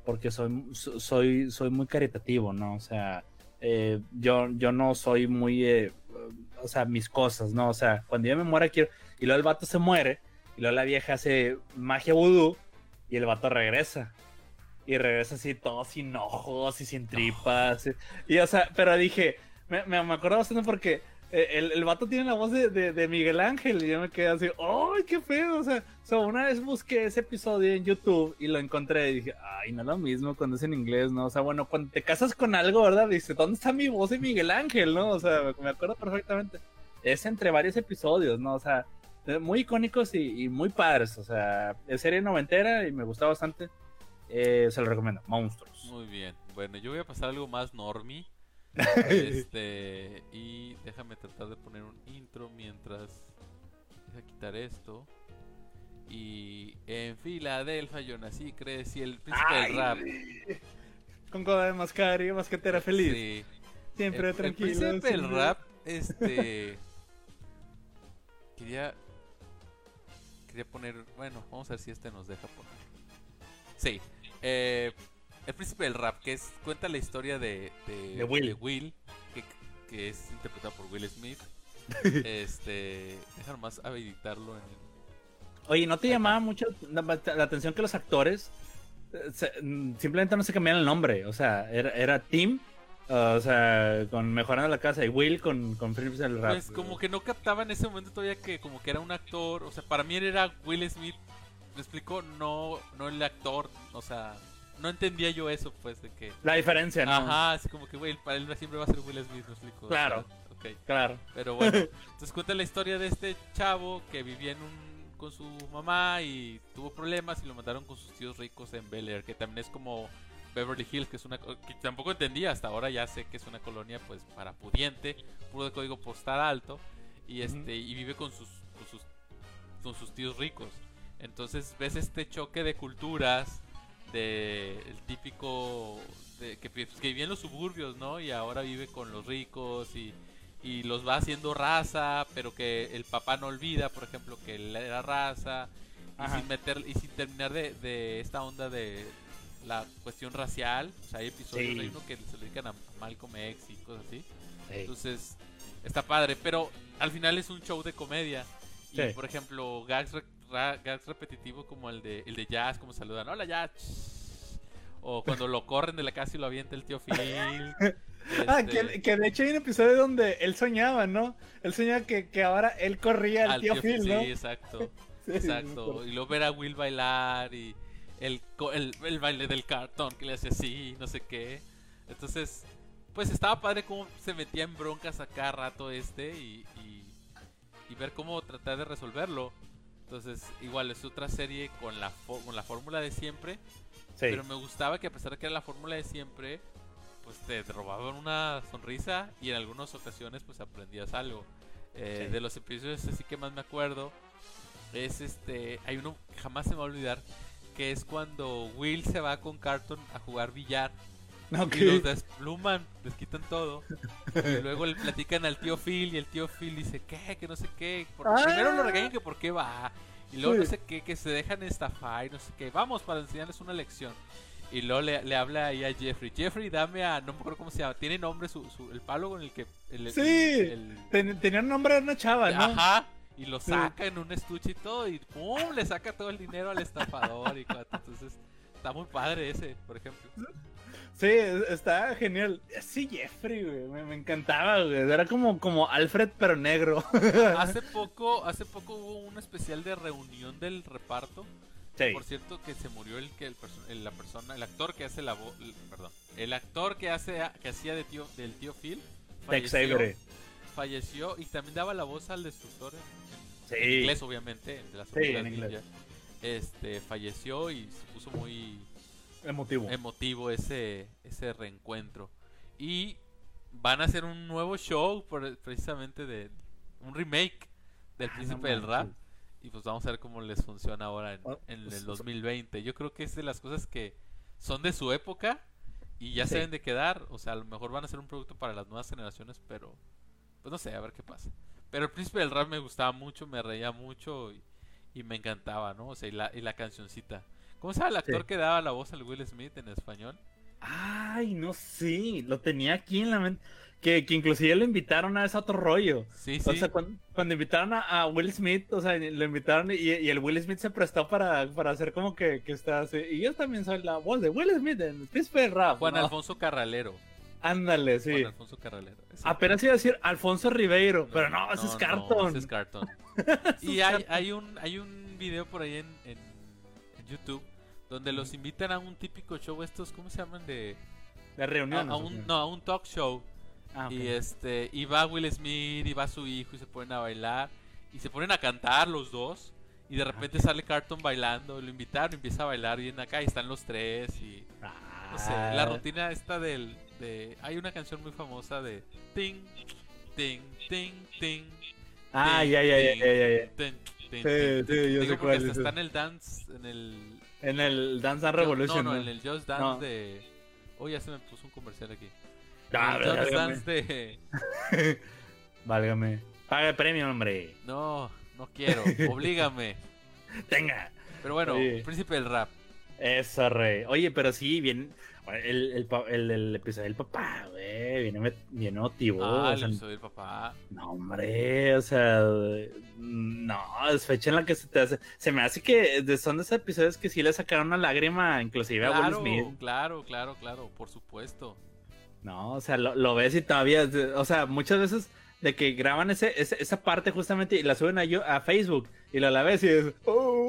soy muy caritativo, ¿no? O sea, yo no soy muy. O sea, mis cosas, ¿no? O sea, cuando yo me muera quiero... Y luego el vato se muere, y luego la vieja hace magia vudú, y el vato regresa. Y regresa así todo sin ojos y sin tripas. Y o sea, pero dije, me acuerdo bastante porque el vato tiene la voz de Miguel Ángel, y yo me quedé así, ¡ay, qué feo! O sea, una vez busqué ese episodio en YouTube y lo encontré y dije, ay, no es lo mismo cuando es en inglés, ¿no? O sea, bueno, cuando te casas con algo, ¿verdad? Dices, ¿dónde está mi voz de Miguel Ángel, no? O sea, me acuerdo perfectamente. Es entre varios episodios, ¿no? O sea, muy icónicos y muy padres. O sea, es serie noventera y me gustó bastante. Se lo recomiendo, Monstruos. Muy bien. Bueno, yo voy a pasar algo más normie. Y déjame tratar de poner un intro mientras... Deja quitar esto. Y en Filadelfia yo nací, crecí, el príncipe del rap. Con coda de mascarilla, masquetera feliz. Sí. Siempre tranquilo. El príncipe del rap, quería poner... Bueno, vamos a ver si nos deja poner. Sí. El príncipe del rap, que cuenta la historia de Will, que es interpretado por Will Smith. Deja nomás habilitarlo en el... Oye, ¿no te llamaba mucho la atención que los actores simplemente no se cambiaban el nombre? O sea, era Tim, o sea, con Mejorando la Casa, y Will con Príncipe del Rap. Pues como que no captaba en ese momento todavía que como que era un actor. O sea, para mí era Will Smith. ¿Me explico? No el actor, o sea... no entendía yo eso, pues, de que... La diferencia, ¿no? Ajá, así como que, güey, para él siempre va a ser Will Smith, ¿me explico? Claro. O sea, ok. Claro. Pero bueno, entonces cuenta la historia de este chavo que vivía con su mamá y tuvo problemas y lo mandaron con sus tíos ricos en Bel Air, que también es como Beverly Hills, que es una... que tampoco entendía, hasta ahora ya sé que es una colonia, pues, para pudiente, puro de código postal alto, y y vive con sus tíos ricos. Entonces ves este choque de culturas, de el típico que vivía en los suburbios, ¿no? Y ahora vive con los ricos y los va haciendo raza, pero que el papá no olvida, por ejemplo, que él era raza, y sin terminar de esta onda de la cuestión racial. O sea, hay episodios de uno que se dedican a Malcolm X y cosas así. Entonces está padre, pero al final es un show de comedia. Y por ejemplo, gags repetitivos como el de Jazz, como saludan, hola Jazz, o cuando lo corren de la casa y lo avienta el tío Phil. Que de hecho hay un episodio donde él soñaba, ¿no? Él soñaba que ahora él corría al tío Phil, ¿no? Sí, exacto. Exacto. Y luego ver a Will bailar y el baile del cartón que le hace así, no sé qué. Entonces, pues estaba padre cómo se metía en broncas a cada rato y ver cómo tratar de resolverlo. Entonces, igual es otra serie con la fórmula de siempre. Pero me gustaba que a pesar de que era la fórmula de siempre, pues te robaban una sonrisa y en algunas ocasiones pues aprendías algo. De los episodios así que más me acuerdo es hay uno que jamás se me va a olvidar, que es cuando Will se va con Carton a jugar billar. Y los despluman, les quitan todo. Y luego le platican al tío Phil y el tío Phil dice que no sé qué. Primero lo regañan que por qué va. Y luego no sé qué, que se dejan estafar y no sé qué. Vamos para enseñarles una lección. Y luego le habla ahí a Jeffrey. Jeffrey, dame a... No me acuerdo cómo se llama. Tiene nombre el palo con el que... Tenía un nombre de una chava, ¿no? Ajá. Y lo saca en un estuche y todo. Y ¡pum! Le saca todo el dinero al estafador. Entonces está muy padre ese, por ejemplo. Sí, está genial. Sí, Jeffrey, güey, me encantaba, güey. Era como Alfred, pero negro. Hace poco hubo un especial de reunión del reparto. Sí. Por cierto, que se murió el actor que hace el actor que hacía del tío Phil. Falleció y también daba la voz al destructor en inglés, obviamente, de las en inglés. Falleció y se puso muy emotivo ese reencuentro. Y van a hacer un nuevo show precisamente de un remake del Príncipe del Rap. Y pues vamos a ver cómo les funciona ahora en el 2020. Yo creo que es de las cosas que son de su época y ya se deben de quedar. O sea, a lo mejor van a ser un producto para las nuevas generaciones, pero pues no sé, a ver qué pasa. Pero el Príncipe del Rap me gustaba mucho, me reía mucho y me encantaba, ¿no? O sea, y la cancioncita. ¿Cómo se llama el actor que daba la voz al Will Smith en español? Ay, no sé, lo tenía aquí en la mente. Que inclusive lo invitaron a ese otro rollo. Sí. O sea, cuando invitaron a Will Smith, o sea, lo invitaron y el Will Smith se prestó para hacer como que está así. Y yo también soy la voz de Will Smith en el Príncipe del Rap. Juan Alfonso Carralero. Ándale, sí. Juan Alfonso Carralero. Apenas iba a decir Alfonso Ribeiro, pero no, ese es Carton. No, ese es Carton. Y hay un video por ahí en YouTube donde los invitan a un típico show, estos, ¿cómo se llaman? De reunión. A un talk show. Okay. Y va Will Smith y va su hijo y se ponen a bailar y se ponen a cantar los dos y de repente sale Carton bailando, lo invitaron y empieza a bailar bien acá y están los tres y no sé, la rutina esta hay una canción muy famosa de ting ting ting ting. Ya. Sí, yo sé cuál es. Está en el dance, en el Dance Revolution. No, en el Just Dance de... ya se me puso un comercial aquí. Just Dance Válgame. Paga el premio, hombre. No quiero. Oblígame. Tenga. Pero bueno, Príncipe del Rap. Eso, rey. Oye, pero sí, bien. El episodio del papá, güey. Viene emotivo. El episodio del papá. No, hombre. O sea, no. Es fecha en la que se te hace. Se me hace que son de esos episodios que sí le sacaron una lágrima, inclusive a Will Smith. Claro. Por supuesto. No, o sea, lo ves y todavía. O sea, muchas veces de que graban esa parte justamente y la suben a Facebook y la ves y es.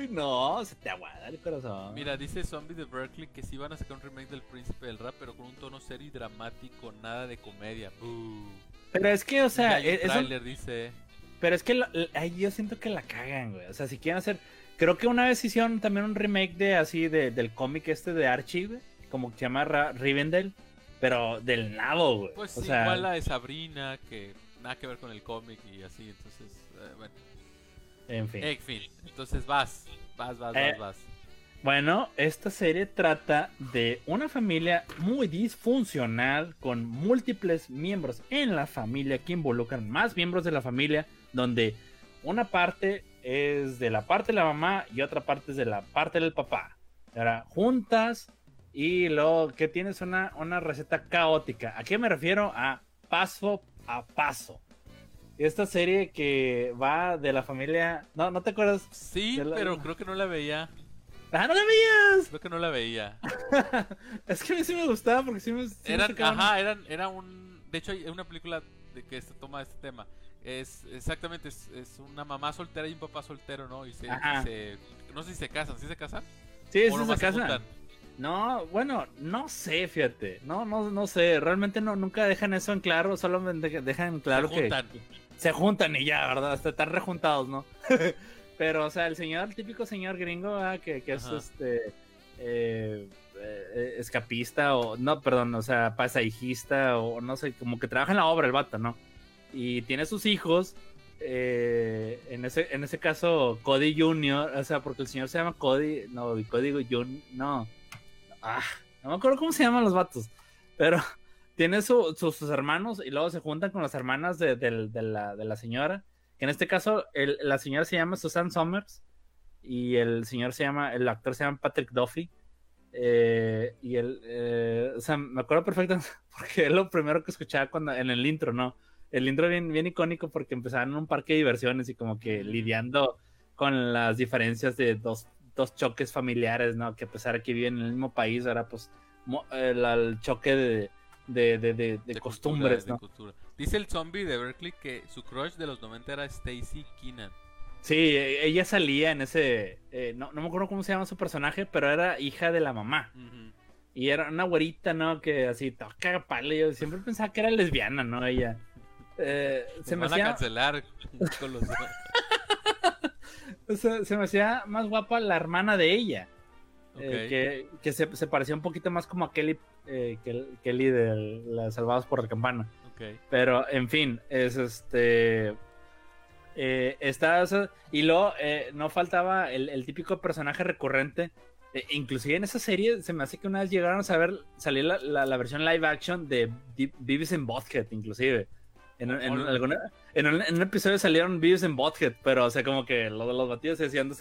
Uy, no, se te aguada el corazón. Mira, dice Zombie de Berkeley que sí van a sacar un remake del Príncipe del Rap, pero con un tono serio y dramático, nada de comedia. Pero es que, o sea, hay un tráiler, dice. Pero es que ahí yo siento que la cagan, güey. O sea, si quieren hacer... Creo que una vez hicieron también un remake del cómic de Archie, güey. Como que se llama Rivendell. Pero del nabo, güey. Pues o sí, sea, igual la de Sabrina, que nada que ver con el cómic y así, entonces, bueno. En fin. Entonces vas. Bueno, esta serie trata de una familia muy disfuncional con múltiples miembros en la familia que involucran más miembros de la familia, donde una parte es de la parte de la mamá y otra parte es de la parte del papá. Ahora, juntas y lo que tienes una receta caótica. ¿A qué me refiero? A paso a paso. Esta serie que va de la familia... ¿No te acuerdas? Sí, pero creo que no la veía. ¡Ah, no la veías! Creo que no la veía. Es que a mí sí me gustaba porque era un... De hecho, hay una película de que toma este tema. Es una mamá soltera y un papá soltero, ¿no? No sé si se casan. ¿Sí se casan? Sí, sí se casan. No, bueno, no sé, fíjate. No sé. Realmente nunca dejan eso en claro. Solamente dejan en claro que se juntan y ya, ¿verdad? Hasta están rejuntados, ¿no? Pero, o sea, el típico señor gringo, que es escapista o, no, perdón, o sea, paisajista o no sé, como que trabaja en la obra el vato, ¿no? Y tiene sus hijos, en ese caso, Cody Jr., o sea, porque el señor se llama Cody, no, Cody Jr., no me acuerdo cómo se llaman los vatos, pero tiene sus hermanos y luego se juntan con las hermanas de la señora. Que en este caso, la señora se llama Susan Somers y el actor se llama Patrick Duffy. Y o sea, me acuerdo perfectamente porque es lo primero que escuchaba en el intro, ¿no? El intro bien icónico porque empezaban en un parque de diversiones y como que lidiando con las diferencias de dos choques familiares, ¿no? Que a pesar de que viven en el mismo país, era pues el choque de costumbres, ¿no? De cultura. Dice el zombie de Berkeley que su crush de los 90 era Stacy Keenan. Sí, ella salía en ese... no me acuerdo cómo se llama su personaje, pero era hija de la mamá. Y era una güerita, ¿no? Que así, toca palo. Yo siempre pensaba que era lesbiana, ¿no? Ella... se me hacía... cancelar con los dos. O sea, se me hacía más guapa la hermana de ella. Okay. Que se parecía un poquito más como a Kelly de las Salvados por la Campana. Okay. Pero, en fin, es y luego no faltaba el típico personaje recurrente. Inclusive en esa serie se me hace que una vez llegaron a salir la versión live action de Beavis and Butthead, inclusive. En un episodio salieron Beavis and Butthead, pero o sea, como que los batidos se hacían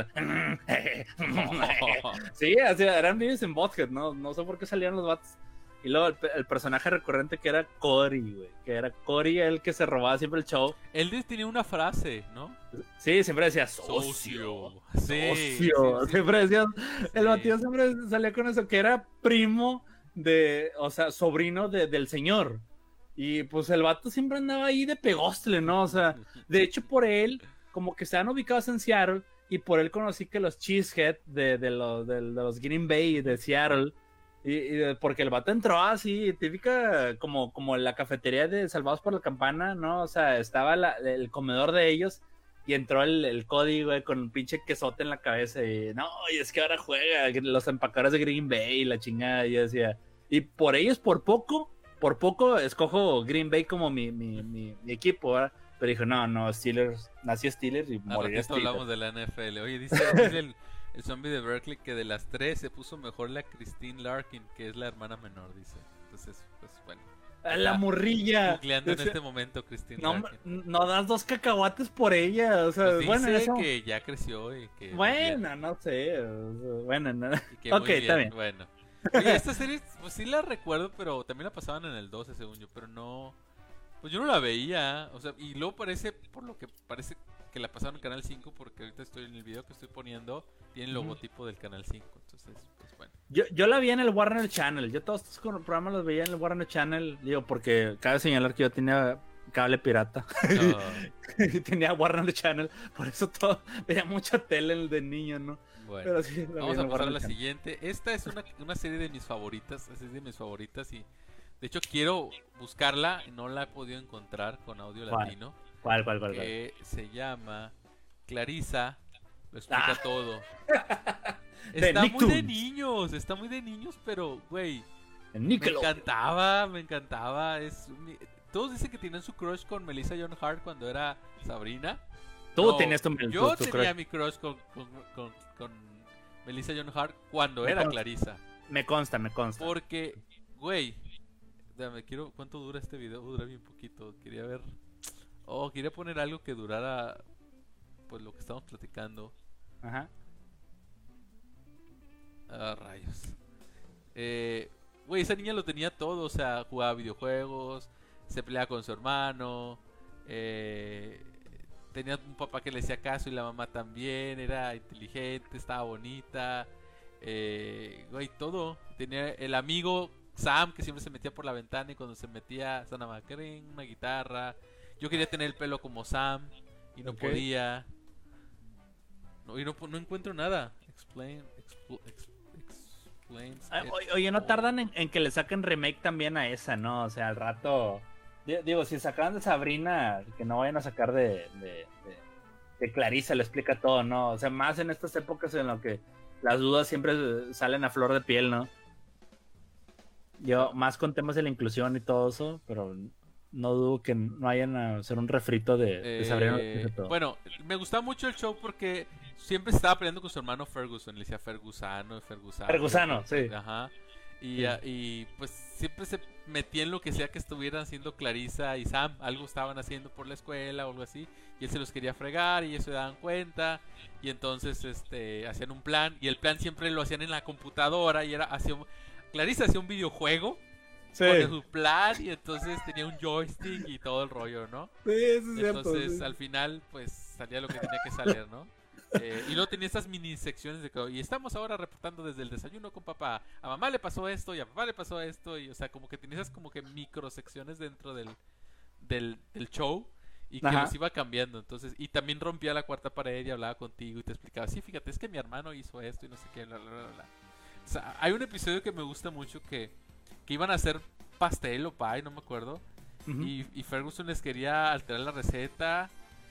sí, así, eran Beavis and Butthead, no sé por qué salieron los vatos. Y luego el personaje recurrente que era Cory, güey. Que era Cory el que se robaba siempre el show. Él tenía una frase, ¿no? Sí, siempre decía socio. Sí. Siempre decía. El batido siempre salía con eso, que era primo o sea, sobrino del señor. Y pues el vato siempre andaba ahí de pegostle, ¿no? O sea, de hecho por él, como que estaban ubicados en Seattle. Y por él conocí que los Cheesehead de los Green Bay de Seattle. Y porque el vato entró así, típica, como la cafetería de Salvados por la Campana, ¿no? O sea, estaba el comedor de ellos y entró el Cody, güey, con un pinche quesote en la cabeza y, no, y es que ahora juega los empacadores de Green Bay y la chingada, y yo decía, y por ellos, por poco, escojo Green Bay como mi equipo, ¿verdad? Pero dijo, no, Steelers, nací Steelers y moriré Steelers. Hablamos de la NFL. Oye, dice el zombie de Berkeley que de las tres se puso mejor la Christine Larkin, que es la hermana menor, dice. Entonces, pues bueno. La morrilla. Googleando en este momento Christine Larkin. No das 2 cacahuates por ella. O sea, pues bueno, dice que ya creció y que... Bueno, no sé. Bueno, no. Ok, está bien. Bueno. Oye, esta serie, pues sí la recuerdo, pero también la pasaban en el 12, según yo, pero no... Pues yo no la veía, o sea, y luego por lo que parece que la pasaron en Canal 5, porque ahorita estoy en el video que estoy poniendo, tiene el logotipo del Canal 5, entonces, pues bueno. Yo la vi en el Warner Channel, yo todos estos programas los veía en el Warner Channel, digo, porque cabe señalar que yo tenía cable pirata. No. Tenía Warner Channel, por eso todo, veía mucha tele el de niño, ¿no? Bueno, Pero sí, vamos a pasar a la siguiente. Esta es una serie de mis favoritas. Es de mis favoritas y de hecho quiero buscarla. No la he podido encontrar con audio latino. ¿Cuál? Que se llama Clarissa. Lo explica todo. Está muy de niños, pero güey. Me encantaba. Todos dicen que tienen su crush con Melissa Joan Hart cuando era Sabrina. Tú tenías tu Yo tu tenía crush. mi crush con Melissa Joan Hart cuando era Clarissa. Me consta. Porque, güey, ¿cuánto dura este video? Dura bien poquito. Quería ver. Quería poner algo que durara, pues, lo que estamos platicando. Ajá. Rayos. Güey, esa niña lo tenía todo. O sea, jugaba videojuegos, se peleaba con su hermano. Tenía un papá que le hacía caso y la mamá también. Era inteligente, estaba bonita. Güey, todo. Tenía el amigo Sam que siempre se metía por la ventana y cuando se metía sonaba una guitarra. Yo quería tener el pelo como Sam y no podía. No encuentro nada. Oye, no tardan en que le saquen remake también a esa, ¿no? O sea, al rato... Digo, si sacaban de Sabrina, que no vayan a sacar de Clarissa, le explica todo, ¿no? O sea, más en estas épocas en las que las dudas siempre salen a flor de piel, ¿no? Yo, más con temas de la inclusión y todo eso, pero no dudo que no vayan a hacer un refrito de Sabrina. Todo. Bueno, me gustaba mucho el show porque siempre se estaba peleando con su hermano Ferguson. Le decía Fergusano. Sí. Ajá. Y pues siempre se metía en lo que sea que estuvieran haciendo Clarissa y Sam. Algo estaban haciendo por la escuela o algo así. Y él se los quería fregar y ellos se daban cuenta. Y entonces hacían un plan. Y el plan siempre lo hacían en la computadora. Y Clarissa hacía un videojuego. Sí. Con su plan y entonces tenía un joystick y todo el rollo, ¿no? Sí, eso es cierto. Entonces al final pues salía lo que tenía que salir, ¿no? Y luego tenía estas mini secciones de que y estamos ahora reportando desde el desayuno con papá. A mamá le pasó esto y a papá le pasó esto. Y o sea, como que tenía esas como que micro secciones dentro del show. Y que los iba cambiando. Entonces, y también rompía la cuarta pared y hablaba contigo y te explicaba, sí, fíjate, es que mi hermano hizo esto y no sé qué, bla, bla, bla, bla. O sea, hay un episodio que me gusta mucho que iban a hacer pastel o pie, no me acuerdo. Y Ferguson les quería alterar la receta.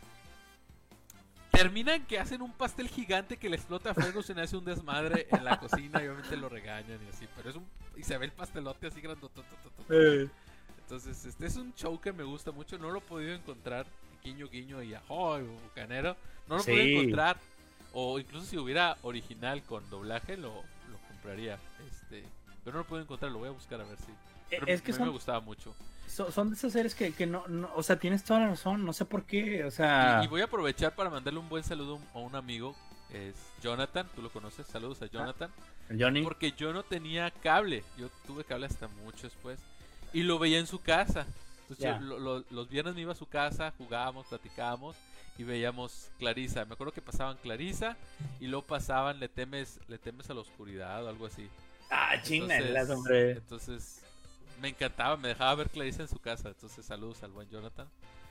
Terminan que hacen un pastel gigante que le explota a Ferguson y hace un desmadre en la cocina y obviamente lo regañan y así. Pero y se ve el pastelote así grandototototo. Entonces, este es un show que me gusta mucho. No lo he podido encontrar. Guiño, guiño y ajoy, bucanero. No lo puedo encontrar. O incluso si hubiera original con doblaje, lo compraría. Pero no lo puedo encontrar, lo voy a buscar a ver si. Pero es que me gustaba mucho. Son de esas series que no, o sea, tienes toda la razón, no sé por qué, o sea... Y voy a aprovechar para mandarle un buen saludo a un amigo, es Jonathan, tú lo conoces, saludos a Jonathan. Johnny. Porque yo no tenía cable, yo tuve cable hasta mucho después, y lo veía en su casa. Entonces los viernes me iba a su casa, jugábamos, platicábamos, y veíamos Clarissa. Me acuerdo que pasaban Clarissa, y luego pasaban Le temes a la oscuridad o algo así. Chingaderas, hombre. Entonces me encantaba, me dejaba ver Clarissa en su casa. Entonces saludos al buen Jonathan.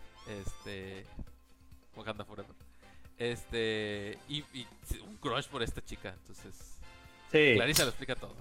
Wakanda Forever. Y un crush por esta chica. Entonces Clarissa lo explica todo.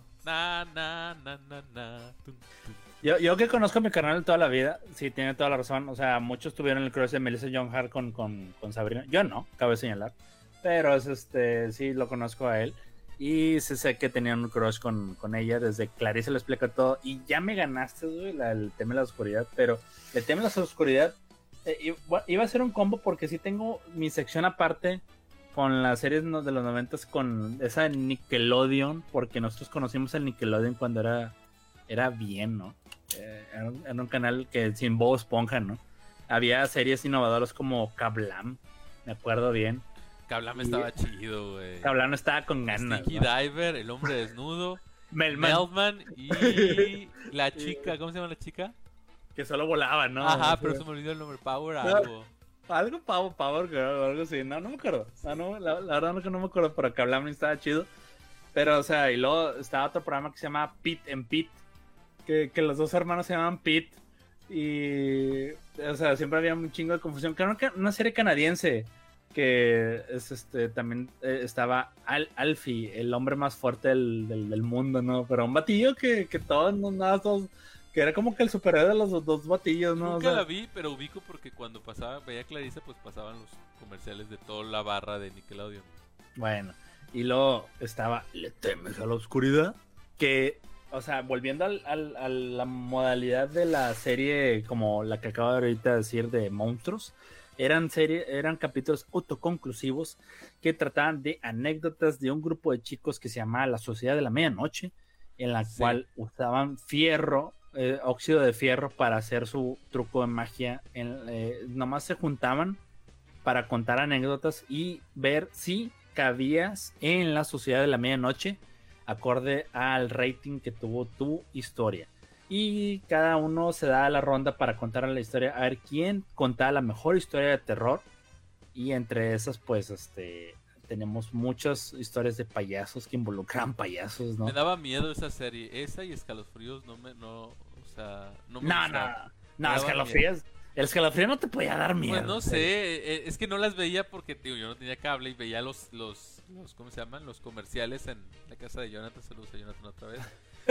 Yo que conozco a mi carnal toda la vida, sí, tiene toda la razón. O sea, muchos tuvieron el crush de Melissa Joan Hart con Sabrina. Yo no, cabe señalar. Pero sí lo conozco a él. Y sé que tenía un crush con ella. Desde Clarissa lo explica todo. Y ya me ganaste, güey, el tema de la oscuridad. Pero el tema de la oscuridad iba a ser un combo porque sí tengo mi sección aparte con las series de los 90s, con esa de Nickelodeon. Porque nosotros conocimos el Nickelodeon cuando era bien, ¿no? Era un canal que sin Bob Esponja, ¿no? Había series innovadoras como Kablam, me acuerdo bien. Kablam estaba chido, güey. Kablam estaba con ganas. Sticky Diver, El Hombre Desnudo, Melman y la chica, ¿cómo se llama la chica? Que solo volaba, ¿no? Ajá, pero se me olvidó el nombre, Power algo. Algo Power Girl o algo así, no me acuerdo. La verdad es que no me acuerdo, pero Kablam estaba chido. Pero, o sea, y luego estaba otro programa que se llama Pete and Pete, que los dos hermanos se llamaban Pete. Y, o sea, siempre había un chingo de confusión. Claro que una serie canadiense que es también estaba Alfie, el hombre más fuerte del mundo, ¿no? Pero un batillo que todos, no, nada, todos, que era como que el superhéroe de los dos batillos, ¿no? Nunca la vi, pero ubico porque cuando veía Clarissa, pues pasaban los comerciales de toda la barra de Nickelodeon. Bueno, y luego estaba ¿Le temes a la oscuridad? Que, o sea, volviendo a la modalidad de la serie, como la que acabo de ahorita decir, de monstruos, eran capítulos autoconclusivos que trataban de anécdotas de un grupo de chicos que se llamaba La Sociedad de la Medianoche, en la cual usaban fierro, óxido de fierro para hacer su truco de magia. Nomás se juntaban para contar anécdotas y ver si cabías en La Sociedad de la Medianoche acorde al rating que tuvo tu historia. Y cada uno se da la ronda para contar la historia, a ver quién contaba la mejor historia de terror. Y entre esas, pues, tenemos muchas historias de payasos que involucran payasos, ¿no? Me daba miedo esa serie, esa y Escalofríos no me gustaban. No, Escalofríos. El escalofrío no te podía dar miedo. Pues no sé, es que no las veía porque tío, yo no tenía cable y veía los ¿cómo se llaman? Los comerciales en la casa de Jonathan. Saludos a Jonathan otra vez.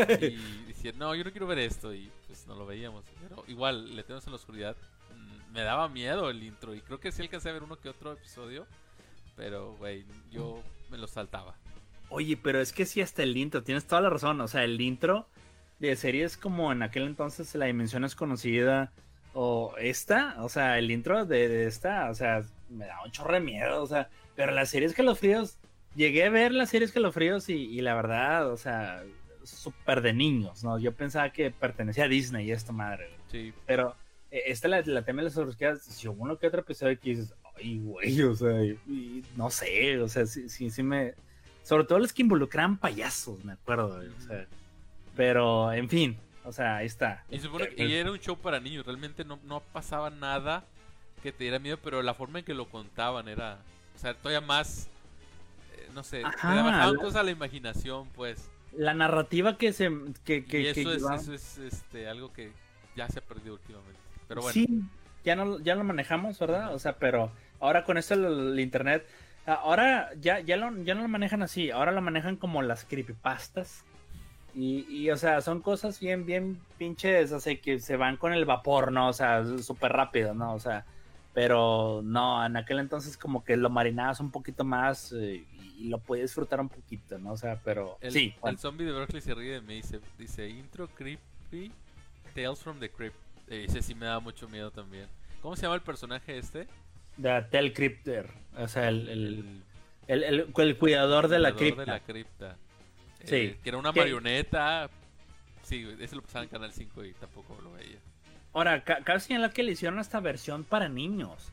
Y decía, no, yo no quiero ver esto. Y pues no lo veíamos. Pero igual, Le tenemos en la oscuridad. Me daba miedo el intro. Y creo que sí alcancé a ver uno que otro episodio. Pero, güey, yo me lo saltaba. Oye, pero es que sí, hasta el intro, tienes toda la razón. O sea, el intro de series como en aquel entonces La Dimensión Desconocida o esta, o sea, el intro de esta, o sea, me da un chorro de miedo, o sea, pero las series Escalofríos, llegué a ver las series Escalofríos y la verdad, o sea, súper de niños, ¿no? Yo pensaba que pertenecía a Disney esta madre, sí. Pero esta la tema de las oscuridades, si uno que otro episodio que dices, ay, güey, o sea, y no sé, o sea, sí me... Sobre todo los que involucran payasos, me acuerdo, o sea, pero, en fin, o sea, ahí está. Y se supone que era un show para niños, realmente no pasaba nada que te diera miedo, pero la forma en que lo contaban era, o sea, todavía más, no sé, te bajaban cosas a la imaginación, pues. La narrativa que eso es algo que ya se ha perdido últimamente. Pero bueno. Sí, ya lo manejamos, ¿verdad? O sea, pero ahora con esto el internet, ahora ya no lo manejan así, ahora lo manejan como las creepypastas. Y o sea, son cosas bien pinches, o sea, que se van con el vapor, ¿no? O sea, súper rápido, ¿no? O sea, pero no, en aquel entonces como que lo marinabas un poquito más y lo podías disfrutar un poquito, ¿no? O sea, pero sí. El zombie de Berkeley se ríe de mí, dice intro creepy, Tales from the Crypt. Ese sí me da mucho miedo también. ¿Cómo se llama el personaje este? The Tell Crypter, o sea, el cuidador de la cripta. De la cripta. Sí. Que era una marioneta. Sí, ese lo pasaba en Canal 5 y tampoco lo veía. Ahora, cabe señalar que le hicieron esta versión para niños.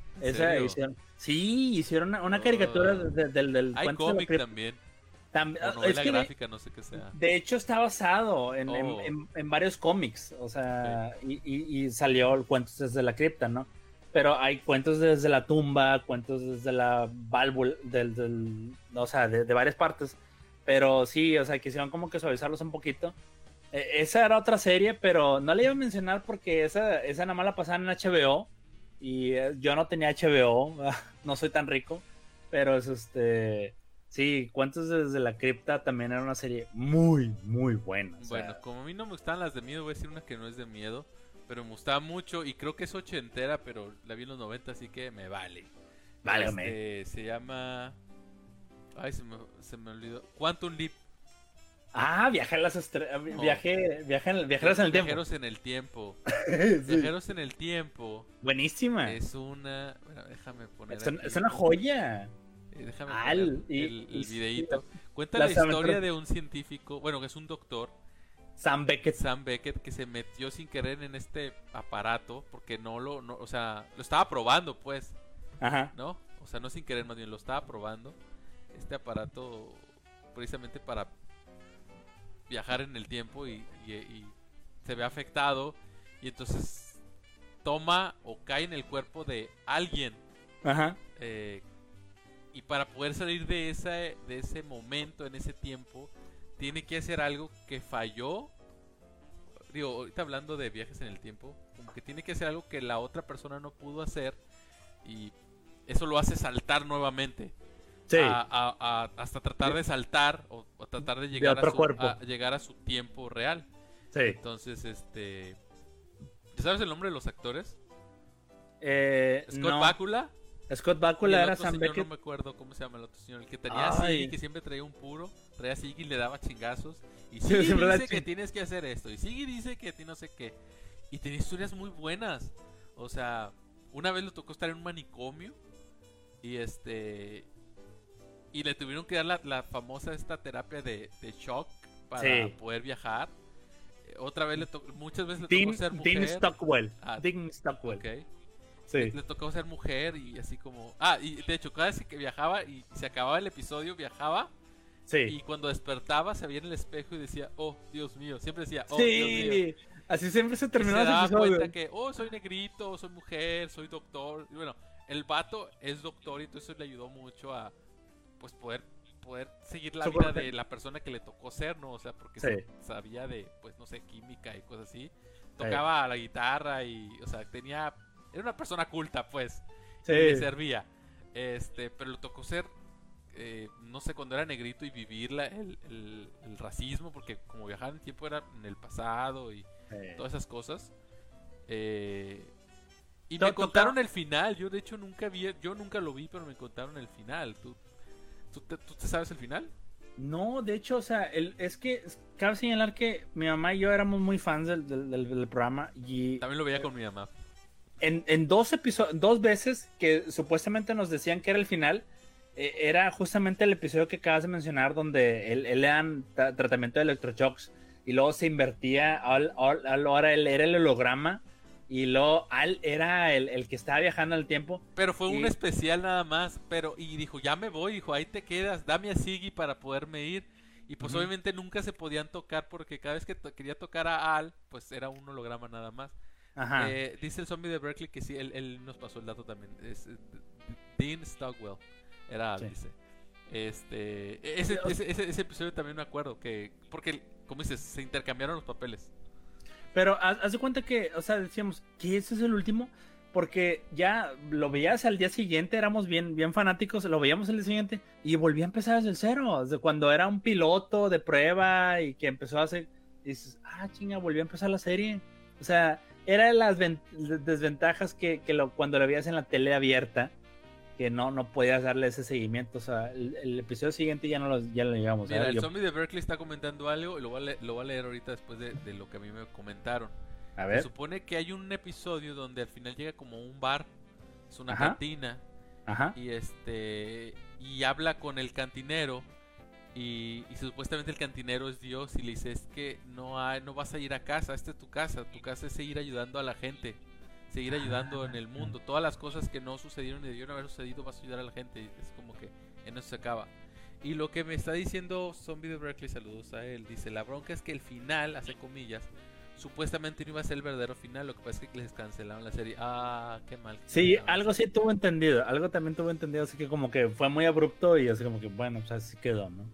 Hicieron una caricatura del hay cómic también. O novela gráfica, no sé qué sea. De hecho, está basado en varios cómics. O sea, sí. y salió el Cuentos desde la cripta, ¿no? Pero hay cuentos desde la tumba, cuentos desde la válvula, o sea, de varias partes. Pero sí, o sea, quisieron como que suavizarlos un poquito. Esa era otra serie, pero no la iba a mencionar porque esa nada más la pasaban en HBO. Y yo no tenía HBO, no soy tan rico. Pero es sí, Cuentos desde la cripta también era una serie muy buena. Bueno, como a mí no me gustaban las de miedo, voy a decir una que no es de miedo. Pero me gustaba mucho y creo que es ochentera, pero la vi en los 90, así que me vale. Se llama... Ay, se me olvidó. Quantum Leap. Viajar las estrellas. Viajeros en el tiempo. Viajeros en el tiempo. Sí. Viajeros en el tiempo. Buenísima. Es una. Bueno, déjame poner. Es una joya. Déjame poner el videíto. Cuenta la historia de un científico. Bueno, que es un doctor. Sam Beckett, que se metió sin querer en este aparato. Porque o sea, lo estaba probando, pues. Ajá. ¿No? O sea, no sin querer, más bien lo estaba probando. Este aparato precisamente para viajar en el tiempo y se ve afectado y entonces toma o cae en el cuerpo de alguien. Ajá. Y para poder salir de ese momento, en ese tiempo, tiene que hacer algo que falló. digo, ahorita hablando de viajes en el tiempo, como que tiene que ser algo que la otra persona no pudo hacer y eso lo hace saltar nuevamente. Sí. Hasta tratar de saltar o tratar de llegar a llegar a su tiempo real. Sí. Entonces, ¿sabes el nombre de los actores? No. Bakula. Scott Bakula era Sam señor, Beckett. no me acuerdo cómo se llama el otro señor. El que tenía Siggy, que siempre traía un puro. Traía Siggy y le daba chingazos. Y Siggy dice que tienes que hacer esto. Y Siggy dice que no sé qué. Y tenía historias muy buenas. O sea, una vez le tocó estar en un manicomio. Y y le tuvieron que dar la famosa esta terapia de shock para poder viajar. Otra vez muchas veces le tocó ser mujer. Dean Stockwell. Okay. Sí. Le tocó ser mujer y así como... y de hecho cada vez que viajaba y se acababa el episodio, viajaba. Sí. Y cuando despertaba se veía en el espejo y decía, oh, Dios mío. Siempre decía, oh, sí. Dios mío. Así siempre se terminaba ese episodio. Se daba cuenta que, soy negrito, soy mujer, soy doctor. Y bueno, el vato es doctor y entonces le ayudó mucho a pues poder seguir la vida de la persona que le tocó ser, ¿no? O sea, porque sabía de, pues, no sé, química y cosas así. Tocaba la guitarra y, o sea, era una persona culta, pues. Sí. Y le servía. Pero le tocó ser, no sé, cuando era negrito y vivir el racismo, porque como viajar en el tiempo era en el pasado y todas esas cosas. Y me contaron el final. Yo, de hecho, nunca lo vi, pero me contaron el final. ¿Tú te sabes el final? No, de hecho, o sea, es que cabe señalar que mi mamá y yo éramos muy fans del programa y... También lo veía con mi mamá. En dos veces que supuestamente nos decían que era el final, era justamente el episodio que acabas de mencionar donde él le dan tratamiento de electroshocks y luego se invertía, ahora él era el holograma y luego Al era el que estaba viajando al tiempo. Pero fue un especial nada más, y dijo, ya me voy, dijo, ahí te quedas, dame a Siggy para poderme ir. Y pues obviamente nunca se podían tocar porque cada vez que quería tocar a Al, pues era un holograma nada más. Ajá. Dice el zombie de Berkeley que sí, él nos pasó el dato también. Es Dean Stockwell. Era Al, dice. Ese episodio también me acuerdo que... Porque, como dices, se intercambiaron los papeles. Pero haz de cuenta que, o sea, decíamos que ese es el último, porque ya lo veías al día siguiente, éramos bien fanáticos, lo veíamos al día siguiente y volvía a empezar desde cero, desde cuando era un piloto de prueba y que empezó a hacer, y dices, chinga, volvió a empezar la serie. O sea, era de las desventajas que cuando lo veías en la tele abierta, que no podías darle ese seguimiento. O sea, el episodio siguiente ya no lo llegamos. Mira, el zombie de Berkeley está comentando algo y lo voy a leer ahorita después de lo que a mí me comentaron. A ver. Se supone que hay un episodio donde al final llega como un bar, es una cantina. Ajá. Y habla con el cantinero y supuestamente el cantinero es Dios y le dice, es que no vas a ir a casa, esta es tu casa es seguir ayudando a la gente. Seguir ayudando en el mundo. Todas las cosas que no sucedieron y debieron haber sucedido, vas a ayudar a la gente. Es como que en eso se acaba. Y lo que me está diciendo Zombie de Berkeley, saludos a él, dice, la bronca es que el final, hace comillas, supuestamente no iba a ser el verdadero final. Lo que pasa es que les cancelaron la serie. Qué mal. Sí, algo sí tuvo entendido. Algo también tuvo entendido. Así que como que fue muy abrupto y así como que bueno, pues así quedó, ¿no?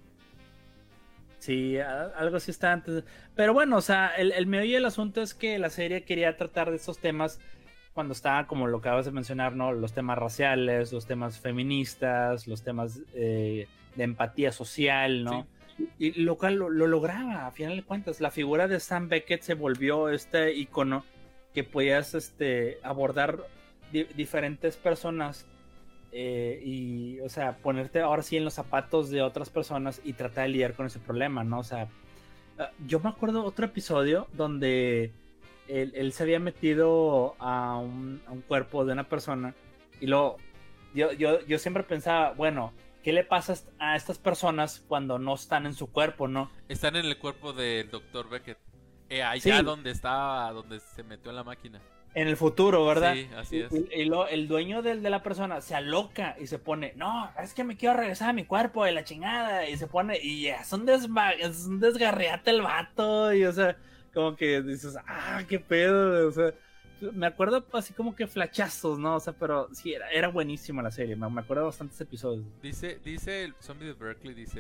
Sí, algo sí está antes. Pero bueno, o sea, el meollo del asunto es que la serie quería tratar de esos temas cuando estaba, como lo acabas de mencionar, ¿no? Los temas raciales, los temas feministas, los temas de empatía social, ¿no? Sí. Y lo cual lo lograba, a final de cuentas. La figura de Sam Beckett se volvió este icono que podías abordar diferentes personas. Y, o sea, ponerte ahora sí en los zapatos de otras personas y tratar de lidiar con ese problema, ¿no? O sea, yo me acuerdo otro episodio donde él se había metido a un cuerpo de una persona y luego yo siempre pensaba, bueno, ¿qué le pasa a estas personas cuando no están en su cuerpo, no? Están en el cuerpo del Dr. Beckett, allá donde se metió en la máquina. En el futuro, ¿verdad? Sí, así es. Y el dueño de la persona se aloca y se pone, no, es que me quiero regresar a mi cuerpo de la chingada. Y se pone, y es un desgarriate el vato. Y o sea, como que dices, qué pedo. O sea, me acuerdo así como que flachazos, ¿no? O sea, pero sí, era buenísima la serie. Me acuerdo de bastantes episodios. Dice el zombie de Berkeley, dice,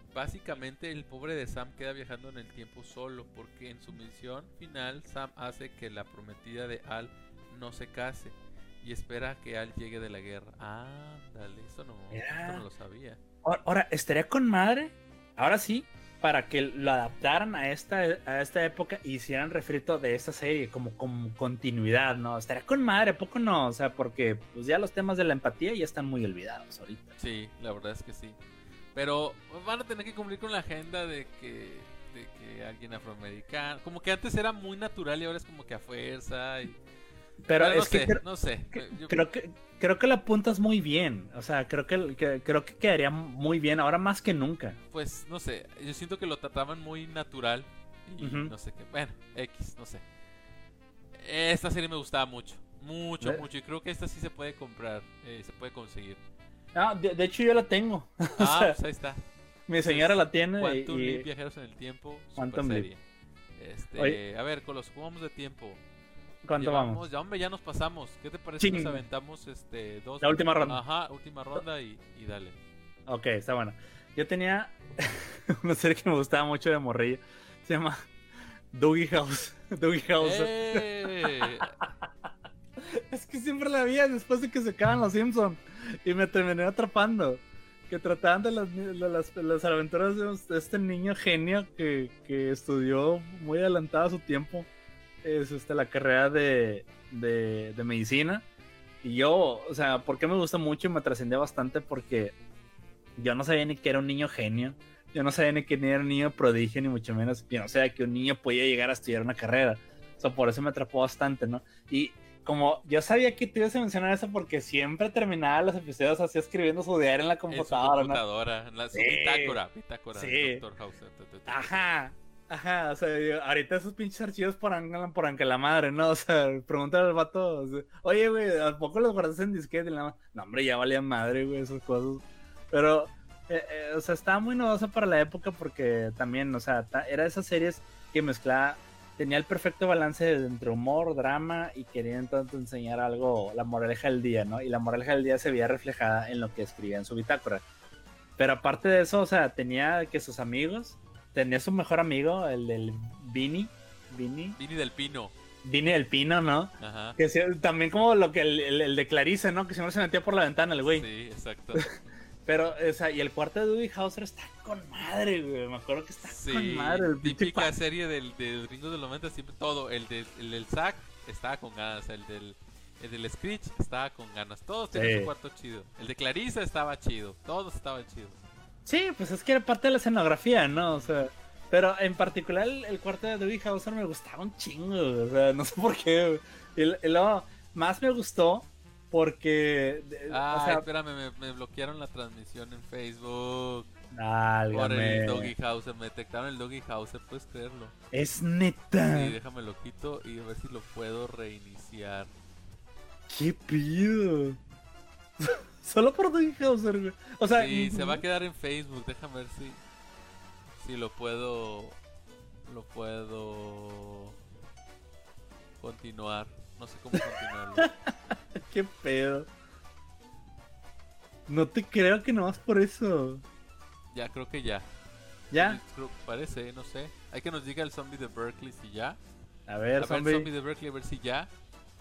básicamente el pobre de Sam queda viajando en el tiempo solo, porque en su misión final Sam hace que la prometida de Al no se case y espera a que Al llegue de la guerra. Ándale, eso no lo sabía. Ahora, estaría con madre, ahora sí, para que lo adaptaran a esta época y hicieran refrito de esta serie como continuidad, ¿no? Estaría con madre, ¿a poco no? O sea, porque pues ya los temas de la empatía ya están muy olvidados ahorita. Sí, la verdad es que sí. Pero van a tener que cumplir con la agenda de que alguien afroamericano, como que antes era muy natural y ahora es como que a fuerza y... Pero no es sé, que no sé. Creo que la apuntas muy bien. O sea, creo que quedaría muy bien ahora más que nunca. Pues no sé, yo siento que lo trataban muy natural y no sé qué. Bueno, X, no sé. Esta serie me gustaba mucho, mucho, mucho. Y creo que esta sí se puede comprar, se puede conseguir. Ah, de hecho yo la tengo. Pues ahí está. Mi señora la tiene. Quantum Leap, Viajeros en el Tiempo, super serie. A ver, con los jugamos de tiempo. ¿Cuánto vamos? Ya, hombre, ya nos pasamos. ¿Qué te parece si nos aventamos dos? La última ronda. Ajá, última ronda y dale. Ok, está bueno. Yo tenía una serie que me gustaba mucho de morrillo. Se llama Doogie House. Doogie House. Es que siempre la veía después de que se acaban los Simpsons. Y me terminé atrapando. Que trataban de las aventuras de este niño genio que estudió muy adelantado a su tiempo. Es la carrera de medicina. Y yo, o sea, ¿por qué me gusta mucho y me trascendió bastante? Porque yo no sabía ni que era un niño genio. Yo no sabía ni que era un niño prodigio, ni mucho menos. Yo no sabía que un niño podía llegar a estudiar una carrera. O sea, por eso me atrapó bastante, ¿no? Y como yo sabía que te ibas a mencionar eso porque siempre terminaba los episodios así escribiendo su diario en la computadora, en la bitácora sí. del Dr. House. Ajá, o sea, ahorita esos pinches archivos por que la madre, ¿no? O sea, pregúntale al vato, o sea, oye, güey, ¿a poco los guardas en disquete? No, hombre, ya valía madre, güey, esas cosas. Pero, o sea, estaba muy novedosa para la época porque también, o sea, era de esas series que mezclaba, tenía el perfecto balance entre humor, drama y quería entonces enseñar algo, la moraleja del día, ¿no? Y la moraleja del día se veía reflejada en lo que escribía en su bitácora. Pero aparte de eso, o sea, tenía que sus amigos... Tenía su mejor amigo, el del Vini del Pino. Vini del Pino, ¿no? Ajá. Que también como lo que el de Clarice, ¿no? Que siempre se metía por la ventana el güey. Sí, exacto. Pero, o sea, y el cuarto de Doogie Howser está con madre, güey. Me acuerdo que está con madre. Típica serie del Gringos del 90, siempre todo. El del Zack estaba con ganas. El del Screech estaba con ganas. Todos tenían su cuarto chido. El de Clarissa estaba chido. Todos estaban chidos. Sí, pues es que era parte de la escenografía, ¿no? O sea, pero en particular el cuarto de Doogie Howser me gustaba un chingo, o sea, no sé por qué. Y luego, más me gustó porque... o sea, espérame, me bloquearon la transmisión en Facebook. Por el Doogie Howser, me detectaron el Doogie Howser, ¿puedes creerlo? Es neta. Sí, déjame lo quito y a ver si lo puedo reiniciar. ¿Qué pido? Solo por Doogie Howser, güey. O sea, sí, se va a quedar en Facebook. Déjame ver si lo puedo continuar. No sé cómo continuarlo. Qué pedo. No te creo que no vas por eso. Ya, creo que ya. ¿Ya? Parece, no sé. Hay que nos diga el zombie de Berkeley si ya. A ver, zombie. El zombie de Berkeley, a ver si ya.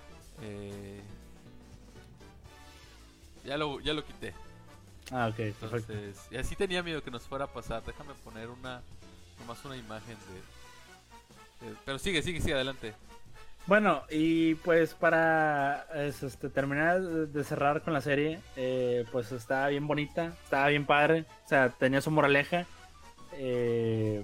Ya lo quité. Ah, ok, perfecto. Entonces, y así tenía miedo que nos fuera a pasar. Déjame poner nomás una imagen de... Pero sigue, adelante. Bueno, y pues para terminar de cerrar con la serie, pues estaba bien bonita, estaba bien padre, o sea, tenía su moraleja. Pues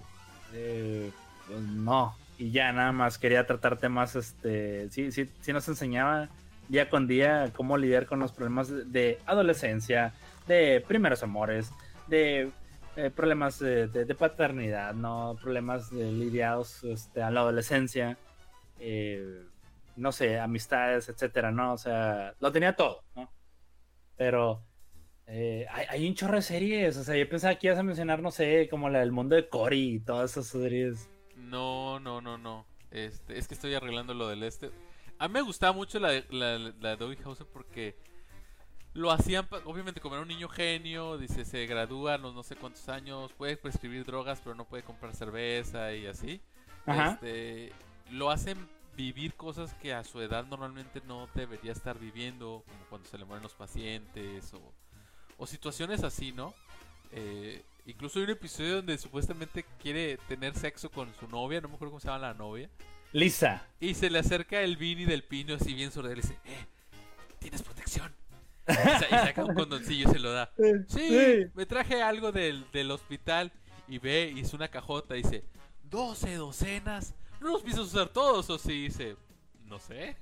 no, y ya nada más quería tratar temas, sí nos enseñaba día con día cómo lidiar con los problemas de adolescencia, de primeros amores, de problemas de paternidad, no problemas lidiados a la adolescencia, no sé, amistades, etcétera, ¿no? O sea, lo tenía todo, ¿no? Pero hay un chorro de series, o sea, yo pensaba que ibas a mencionar, no sé, como la del mundo de Cory y todas esas series. No. Es que estoy arreglando lo del A mí me gustaba mucho la de Doogie Howser porque lo hacían, obviamente, como era un niño genio, dice, se gradúa a los no sé cuántos años, puede prescribir drogas, pero no puede comprar cerveza y así. Ajá. Lo hacen vivir cosas que a su edad normalmente no debería estar viviendo, como cuando se le mueren los pacientes o situaciones así, ¿no? Incluso hay un episodio donde supuestamente quiere tener sexo con su novia, no me acuerdo cómo se llama la novia. Lisa. Y se le acerca el Vinny del Pino así bien sordo y le dice, ¿tienes protección? Y saca un condoncillo y se lo da. Sí, me traje algo del hospital. Y ve, y es una cajota, dice, 12 docenas. ¿No los piensas usar todos o sí? Dice, no sé.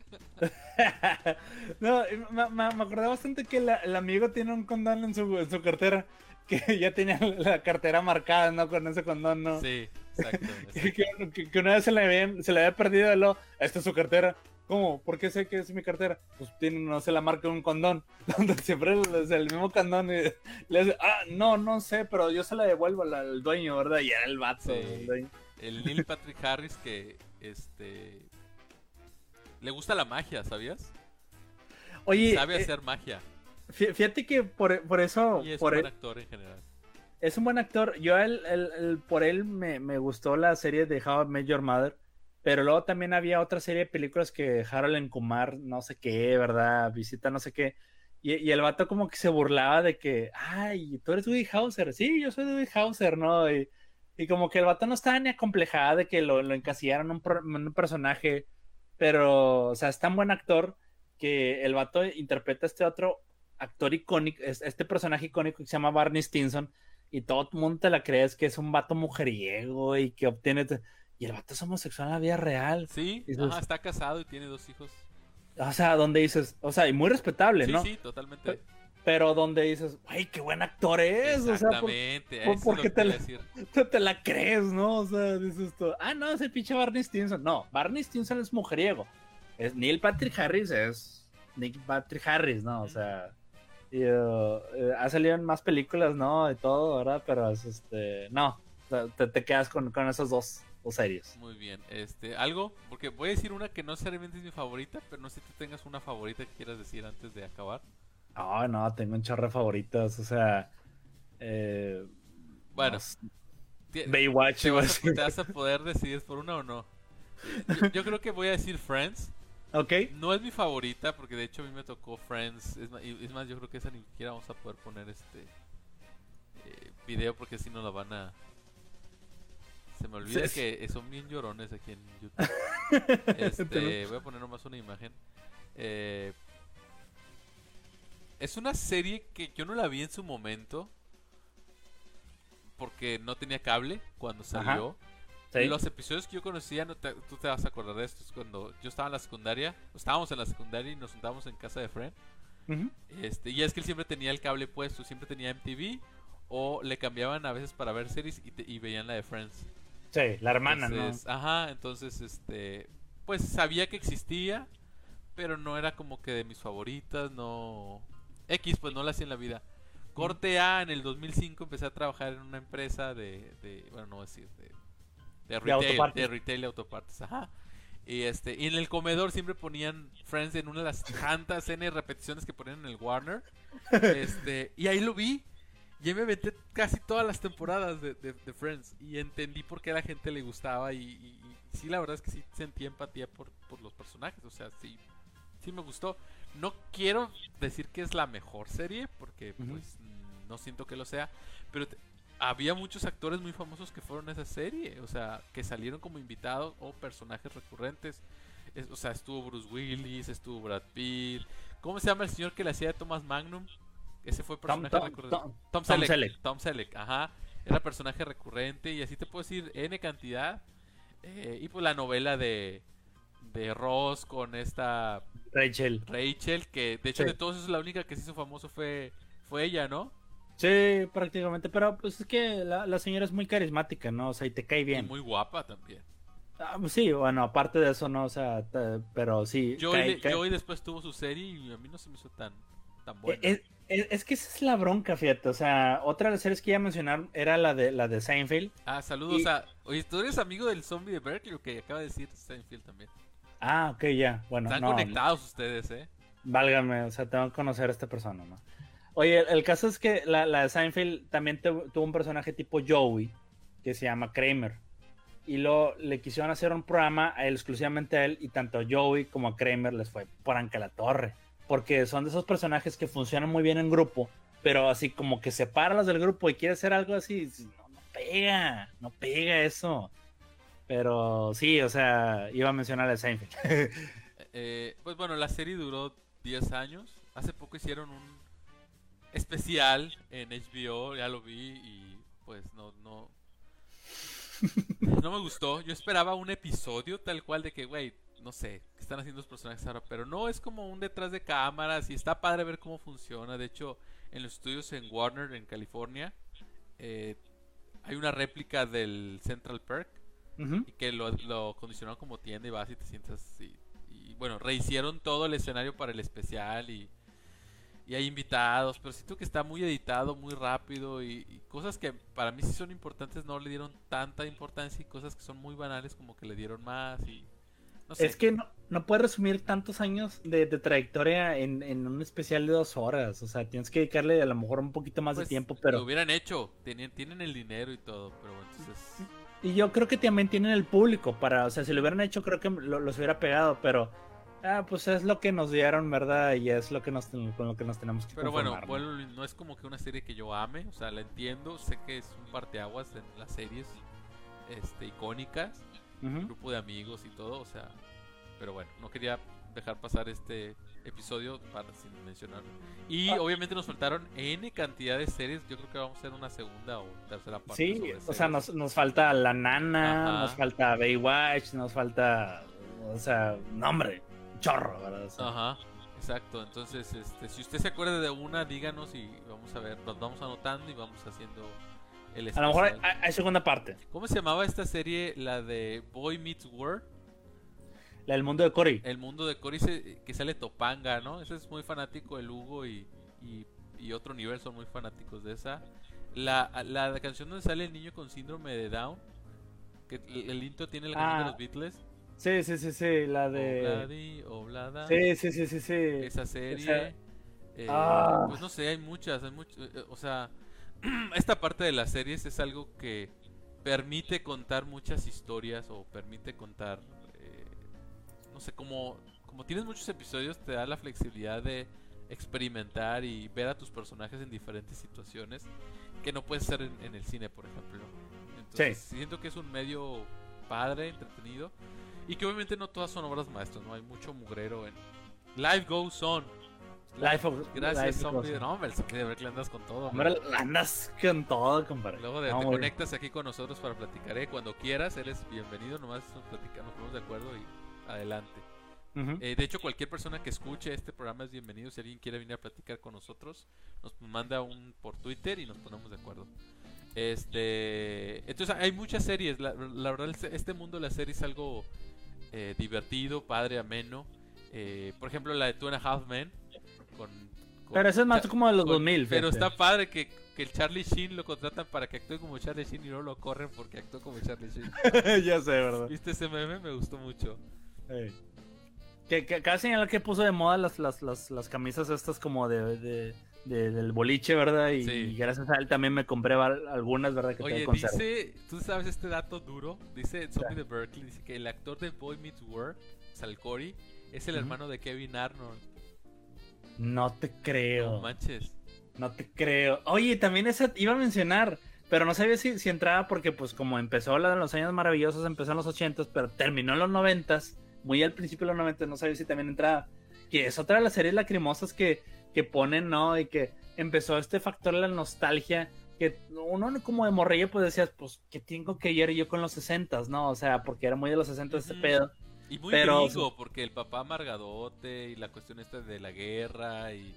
No, me acordé bastante que el amigo tiene un condón en su cartera. Que ya tenía la cartera marcada, ¿no? Con ese condón, ¿no? Sí, exacto. Que una vez se le había perdido esta es su cartera. ¿Cómo? ¿Por qué sé que es mi cartera? Pues no se la marca un condón. Donde siempre es el mismo condón y le dice, no sé, pero yo se la devuelvo al dueño, ¿verdad? Y era el vato. Sí. El Neil Patrick Harris que, le gusta la magia, ¿sabías? Oye, sabe hacer magia. Fíjate que por eso... Y es un buen actor en general. Es un buen actor. Yo por él me gustó la serie de How I Met Your Mother. Pero luego también había otra serie de películas que Harold and Kumar, no sé qué, ¿verdad? Visita no sé qué. Y el vato como que se burlaba de que, ay, tú eres Dewey Hauser. Sí, yo soy Dewey Hauser, ¿no? Y como que el vato no estaba ni acomplejada de que lo encasillaran en un personaje. Pero, o sea, es tan buen actor que el vato interpreta a este otro actor icónico, este personaje icónico que se llama Barney Stinson. Y todo el mundo te la crees que es un vato mujeriego y que obtiene... Y el vato es homosexual en la vida real. Sí, dices, está casado y tiene 2 hijos. O sea, donde dices, o sea, y muy respetable, sí, ¿no? Sí, totalmente. Pero donde dices, güey, qué buen actor es. Exactamente, o sea, porque te la crees, ¿no? O sea, dices tú, no, ese pinche Barney Stinson. No, Barney Stinson es mujeriego. Neil Patrick Harris es Nick Patrick Harris, ¿no? O sea, ha salido en más películas, ¿no? Y todo, ¿verdad? Pero es no, te quedas con esos dos series. Muy bien, algo, porque voy a decir una que no necesariamente es mi favorita, pero no sé si tú tengas una favorita que quieras decir antes de acabar. No, tengo un chorro de favoritas, o sea, bueno, Baywatch, te vas a poder decidir por una o no. Yo creo que voy a decir Friends. Ok. No es mi favorita, porque de hecho a mí me tocó Friends, es más, yo creo que esa ni siquiera vamos a poder poner video, porque si no la van a... Se me olvida que son bien llorones aquí en YouTube. Voy a poner nomás una imagen. Es una serie que yo no la vi en su momento porque no tenía cable cuando salió. Sí. Los episodios que yo conocía, tú te vas a acordar de esto, es cuando yo estaba en la secundaria, estábamos en la secundaria y nos juntábamos en casa de Fred. Y es que él siempre tenía el cable puesto, siempre tenía MTV o le cambiaban a veces para ver series y veían la de Friends. Sí, la hermana, entonces, ¿no? Ajá, entonces, pues sabía que existía, pero no era como que de mis favoritas, no... pues no la hacía en la vida. Corte A, en el 2005 empecé a trabajar en una empresa bueno, no decir, de retail de autopartes, ajá. Y en el comedor siempre ponían Friends en una de las tantas N repeticiones que ponían en el Warner. Y ahí lo vi. Y me aventé casi todas las temporadas de Friends. Y entendí por qué a la gente le gustaba. Y sí, la verdad es que sí sentí empatía por los personajes. O sea, sí me gustó. No quiero decir que es la mejor serie, porque pues no siento que lo sea. Pero había muchos actores muy famosos que fueron a esa serie. O sea, que salieron como invitados o personajes recurrentes. O sea, estuvo Bruce Willis, estuvo Brad Pitt. ¿Cómo se llama el señor que le hacía de Thomas Magnum? Ese fue personaje recurrente. Tom Selleck, ajá. Era personaje recurrente y así te puedo decir N cantidad. Y pues la novela de Ross con esta Rachel, que de hecho de todos es la única que se hizo famoso fue ella, ¿no? Sí, prácticamente, pero pues es que la señora es muy carismática, ¿no? O sea, y te cae bien. Y muy guapa también. Sí, bueno, aparte de eso, ¿no? O sea, pero sí. Joey después tuvo su serie y a mí no se me hizo tan buena. Es que esa es la bronca, fíjate. O sea, otra de las series que iba a mencionar era la de Seinfeld. Saludos oye, ¿tú eres amigo del zombie de Berkeley o que acaba de decir Seinfeld también? Ok, ya, bueno. Están conectados ustedes, Válgame, o sea, tengo que conocer a esta persona, ¿no? Oye, el caso es que la de Seinfeld también tuvo un personaje tipo Joey, que se llama Kramer. Y le quisieron hacer un programa a él, exclusivamente a él, y tanto a Joey como a Kramer les fue por anca la torre. Porque son de esos personajes que funcionan muy bien en grupo, pero así como que sepáralos del grupo y quiere hacer algo así, no pega eso. Pero sí, o sea, iba a mencionar a Seinfeld. Pues bueno, la serie duró 10 años. Hace poco hicieron un especial en HBO, ya lo vi y pues no me gustó. Yo esperaba un episodio tal cual de que, güey, no sé, qué están haciendo los personajes ahora, pero no, es como un detrás de cámaras y está padre ver cómo funciona. De hecho, en los estudios en Warner, en California, hay una réplica del Central Perk y que lo condicionaron como tienda y vas y te sientas y bueno, rehicieron todo el escenario para el especial y hay invitados, pero siento que está muy editado, muy rápido y cosas que para mí sí son importantes no le dieron tanta importancia y cosas que son muy banales como que le dieron más y no sé. Es que no puedes resumir tantos años de trayectoria en un especial de 2 horas, o sea, tienes que dedicarle a lo mejor un poquito más Pues, de tiempo, pero... Lo hubieran hecho, tienen el dinero y todo, pero bueno, entonces... Y yo creo que también tienen el público para, o sea, si lo hubieran hecho creo que los hubiera pegado, pero... pues es lo que nos dieron, ¿verdad? Y es lo que con lo que nos tenemos que Pero conformar, bueno, no es como que una serie que yo ame, o sea, la entiendo, sé que es un parteaguas en las series icónicas, un grupo de amigos y todo, o sea, pero bueno, no quería dejar pasar este episodio sin mencionarlo. Y obviamente nos faltaron N cantidad de series, yo creo que vamos a hacer una segunda o tercera parte. Sí, sobre o sea, nos falta La Nana, nos falta Baywatch, nos falta, o sea, nombre. Chorro, ¿verdad? O sea, ajá, exacto. Entonces, si usted se acuerda de una, díganos y vamos a ver, nos vamos anotando y vamos haciendo el especial. A lo mejor hay segunda parte. ¿Cómo se llamaba esta serie? La de Boy Meets World. La del mundo de Cory. El mundo de Cory, que sale Topanga, ¿no? Ese es muy fanático, el Hugo y otro nivel son muy fanáticos de esa. La canción donde sale el niño con síndrome de Down, que el intro tiene la canción de los Beatles. Sí, la de... Oblada. Sí. Esa serie. Pues no sé, hay muchas, o sea, esta parte de las series es algo que permite contar muchas historias o permite contar, no sé, como tienes muchos episodios te da la flexibilidad de experimentar y ver a tus personajes en diferentes situaciones que no puedes hacer en el cine, por ejemplo. Entonces, siento que es un medio padre, entretenido. Y que obviamente no todas son obras maestras, ¿no? Hay mucho mugrero en Life Goes On. Gracias, zombie. No, hombre, se quiere ver que andas con todo. Hombre, andas con todo, compadre. Luego te conectas aquí con nosotros para platicar. Cuando quieras, eres bienvenido. Nomás nos ponemos de acuerdo y adelante. De hecho, cualquier persona que escuche este programa es bienvenido. Si alguien quiere venir a platicar con nosotros, nos manda por Twitter y nos ponemos de acuerdo. Entonces hay muchas series. La verdad, este mundo de las series es algo divertido, padre, ameno. Por ejemplo, la de Two and a Half Men. Pero eso es más como de los 2000. Pero está padre que el Charlie Sheen lo contratan para que actúe como Charlie Sheen y no lo corren porque actuó como Charlie Sheen. Ya sé, ¿verdad? ¿Viste ese meme? Me gustó mucho. Que cada señal que puso de moda las camisas estas como del boliche, ¿verdad? Y gracias a él también me compré algunas, ¿verdad? Oye, dice, ¿tú sabes este dato duro? Dice Zombie de Berkeley, dice que el actor de Boy Meets World, Sal Cory, es el hermano de Kevin Arnold. No te creo. No manches. No te creo. Oye, también esa iba a mencionar, pero no sabía si entraba porque pues como empezó la de los años maravillosos, empezó en los 80s, pero terminó en los 90s, muy al principio de los 90s, no sabía si también entraba. Que es otra de las series lacrimosas que ponen, ¿no? Y que empezó este factor de la nostalgia, que uno como de morrillo pues decías, pues, ¿qué tengo que ir yo con los 60s, no? O sea, porque era muy de los 60s este pedo. Y muy gringo, porque el papá amargadote y la cuestión esta de la guerra y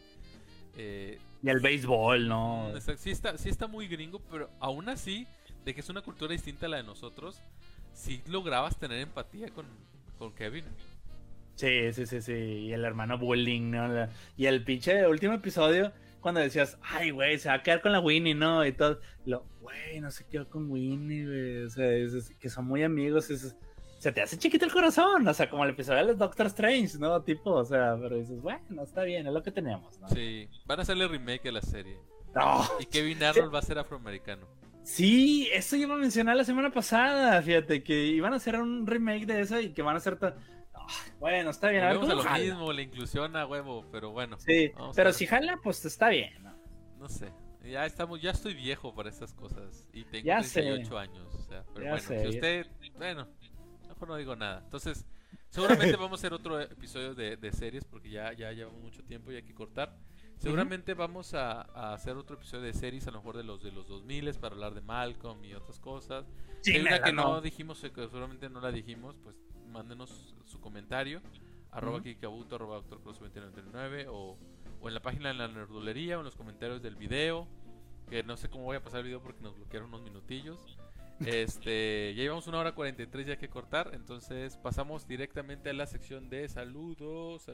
el béisbol, ¿no? Sí está muy gringo, pero aún así, de que es una cultura distinta a la de nosotros, sí lograbas tener empatía con Kevin. Sí, y el hermano Bullying, ¿no? Y el pinche último episodio, cuando decías, ay, güey, se va a quedar con la Winnie, ¿no? Y todo, güey, no se quedó con Winnie, güey, o sea, que son muy amigos, se te hace chiquito el corazón, o sea, como el episodio de Doctor Strange, ¿no? Tipo, o sea, pero dices, bueno, está bien, es lo que tenemos, ¿no? Sí, van a hacerle remake de la serie. No. Y Kevin Arnold va a ser afroamericano. Sí, eso iba a mencionar la semana pasada, fíjate, que iban a hacer un remake de eso y que van a hacer... Bueno, está bien, a ver Volvemos cómo a lo jala. mismo, la inclusión a huevo, pero bueno. Sí, vamos a pero ver. si jala, pues está bien, ¿no? No sé, ya estoy viejo para estas cosas y tengo Ya sé. 38 años, o sea, pero Ya bueno, sé. si usted, bueno, mejor no digo nada. Entonces, seguramente vamos a hacer otro episodio de series porque ya llevamos mucho tiempo y hay que cortar. Seguramente vamos a hacer otro episodio de series, a lo mejor de los 2000 para hablar de Malcolm y otras cosas. Si hay una que no dijimos, que seguramente no la dijimos, pues mándenos su comentario, @kikabuto, @doctorcross2999 o en la página de la nerdulería o en los comentarios del video, que no sé cómo voy a pasar el video porque nos bloquearon unos minutillos. Ya llevamos 1 hora 43 ya que cortar, entonces pasamos directamente a la sección de saludos.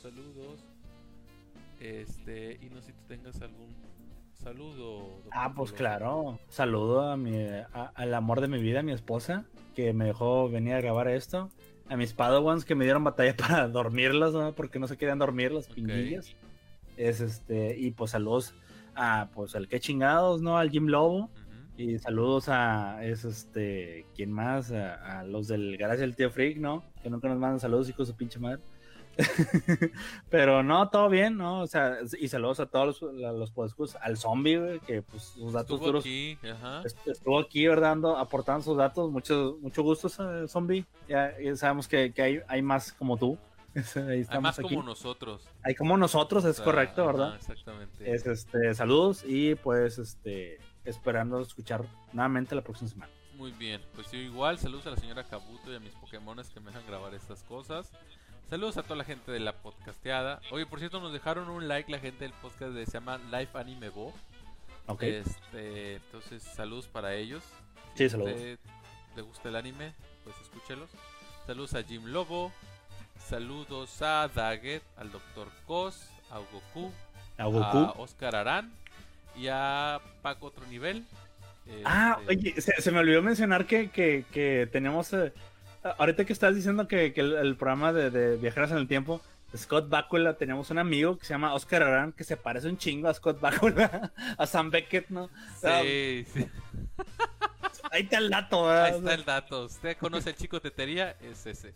Y no sé si tú tengas algún saludo. Ah, pues claro. Saludo al amor de mi vida, a mi esposa, que me dejó venir a grabar esto. A mis Padawans que me dieron batalla para dormirlos, ¿no? Porque no se querían dormir los pinguillos. Y pues saludos pues al que chingados, ¿no? Al Jim Lobo. Y saludos ¿quién más? A los del garage del tío Freak, ¿no? Que nunca nos mandan saludos, hijos de su pinche madre. Pero no, todo bien, ¿no? O sea, y saludos a todos los podescuchos, al zombie, güey, que pues sus datos estuvo duros. Aquí, estuvo aquí, ¿verdad? Aportando sus datos. Mucho gusto, zombie. Ya sabemos que hay más como tú. Hay más aquí. Como nosotros. Hay como nosotros, es correcto, ¿verdad? Exactamente. Saludos y pues esperando escuchar nuevamente la próxima semana. Muy bien, pues yo igual, saludos a la señora Kabuto y a mis Pokémones que me dejan grabar estas cosas. Saludos a toda la gente de la podcasteada. Oye, por cierto, nos dejaron un like la gente del podcast se llama Life Anime Bo. Ok. Entonces, saludos para ellos. Sí, saludos. Si te gusta el anime, pues escúchelos. Saludos a Jim Lobo. Saludos a Daggett, al Dr. Cos, a Goku, a Oscar Arán y a Paco Otro Nivel. Oye, se me olvidó mencionar que tenemos... ahorita que estás diciendo que el programa de Viajeros en el Tiempo, Scott Bakula, tenemos un amigo que se llama Oscar Arán, que se parece un chingo a Scott Bakula, a Sam Beckett, ¿no? Sí. Ahí está el dato, ¿verdad? Ahí está el dato. ¿Usted conoce el chico tetería? Es ese.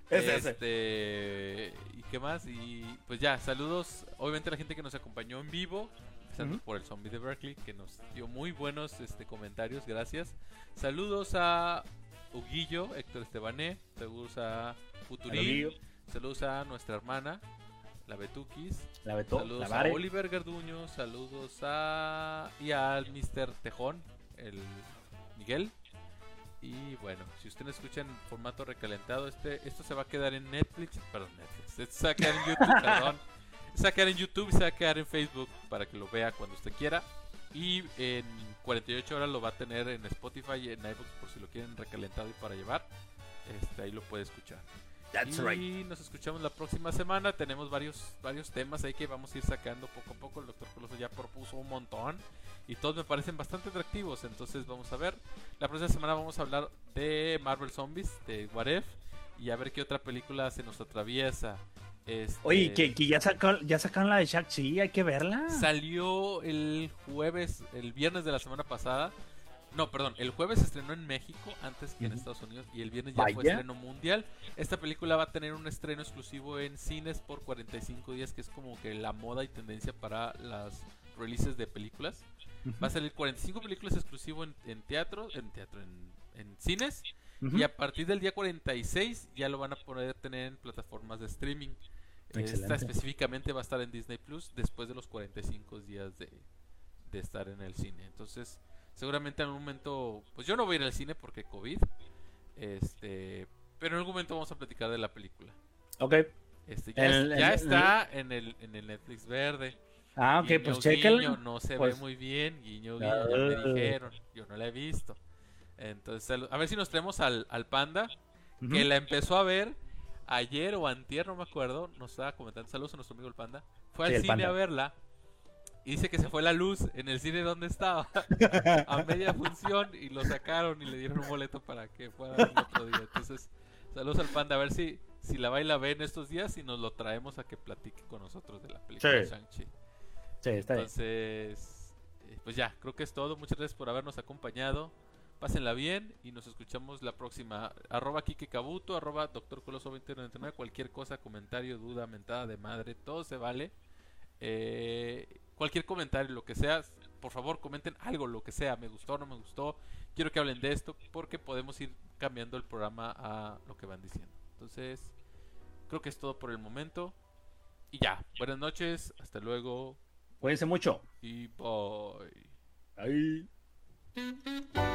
¿Y qué más? Y pues ya, saludos obviamente a la gente que nos acompañó en vivo, empezando por el zombie de Berkeley, que nos dio muy buenos comentarios, gracias. Saludos a Huguillo, Héctor Estebané, saludos a Futurín, saludos a nuestra hermana, la Betukis, saludos a Oliver Garduño, saludos y al Mr. Tejón, el Miguel. Y bueno, si ustedes escuchan en formato recalentado, esto se va a quedar en Netflix, esto se va a quedar en YouTube, perdón. Se va a quedar en YouTube y se va a quedar en Facebook para que lo vea cuando usted quiera. Y en 48 horas lo va a tener en Spotify y en iVoox por si lo quieren recalentado y para llevar. Ahí lo puede escuchar. Y nos escuchamos la próxima semana. Tenemos varios temas ahí que vamos a ir sacando poco a poco. El Dr. Coloso ya propuso un montón y todos me parecen bastante atractivos. Entonces vamos a ver. La próxima semana vamos a hablar de Marvel Zombies, de What If, y a ver qué otra película se nos atraviesa. Oye, que ya sacaron la de Shang-Chi, hay que verla. Salió el viernes de la semana pasada. No, perdón, el jueves se estrenó en México antes que en Estados Unidos y el viernes ya fue estreno mundial. Esta película va a tener un estreno exclusivo en cines por 45 días, que es como que la moda y tendencia para las releases de películas. Va a salir 45 películas exclusivo en cines, y a partir del día 46 ya lo van a poder tener en plataformas de streaming. Esta específicamente va a estar en Disney Plus después de los 45 días de estar en el cine. Entonces seguramente en algún momento, pues yo no voy a ir al cine porque COVID, pero en algún momento vamos a platicar de la película. Ok. Ya está en el Netflix verde. Ok, guiño, pues chécala. No se ve muy bien, guiño, ya me dijeron, yo no la he visto. Entonces, a ver si nos traemos al Panda, que la empezó a ver ayer o antier, no me acuerdo, nos estaba comentando, saludos a nuestro amigo el Panda, fue al cine a verla. Y dice que se fue la luz en el cine donde estaba a media función y lo sacaron y le dieron un boleto para que fuera el otro día. Entonces Saludos al Panda, a ver si la va y la ve en estos días y nos lo traemos a que platique con nosotros de la película de Shang-Chi. Sí, está bien. Entonces, pues ya, creo que es todo. Muchas gracias por habernos acompañado. Pásenla bien y nos escuchamos la próxima. @Kike Kabuto, @Dr. Coloso 2099. Cualquier cosa, comentario, duda, mentada de madre, todo se vale. Cualquier comentario, lo que sea, por favor comenten algo, lo que sea. Me gustó, no me gustó. Quiero que hablen de esto porque podemos ir cambiando el programa a lo que van diciendo. Entonces, creo que es todo por el momento. Y ya, buenas noches, hasta luego. Cuídense mucho. Y bye. Bye.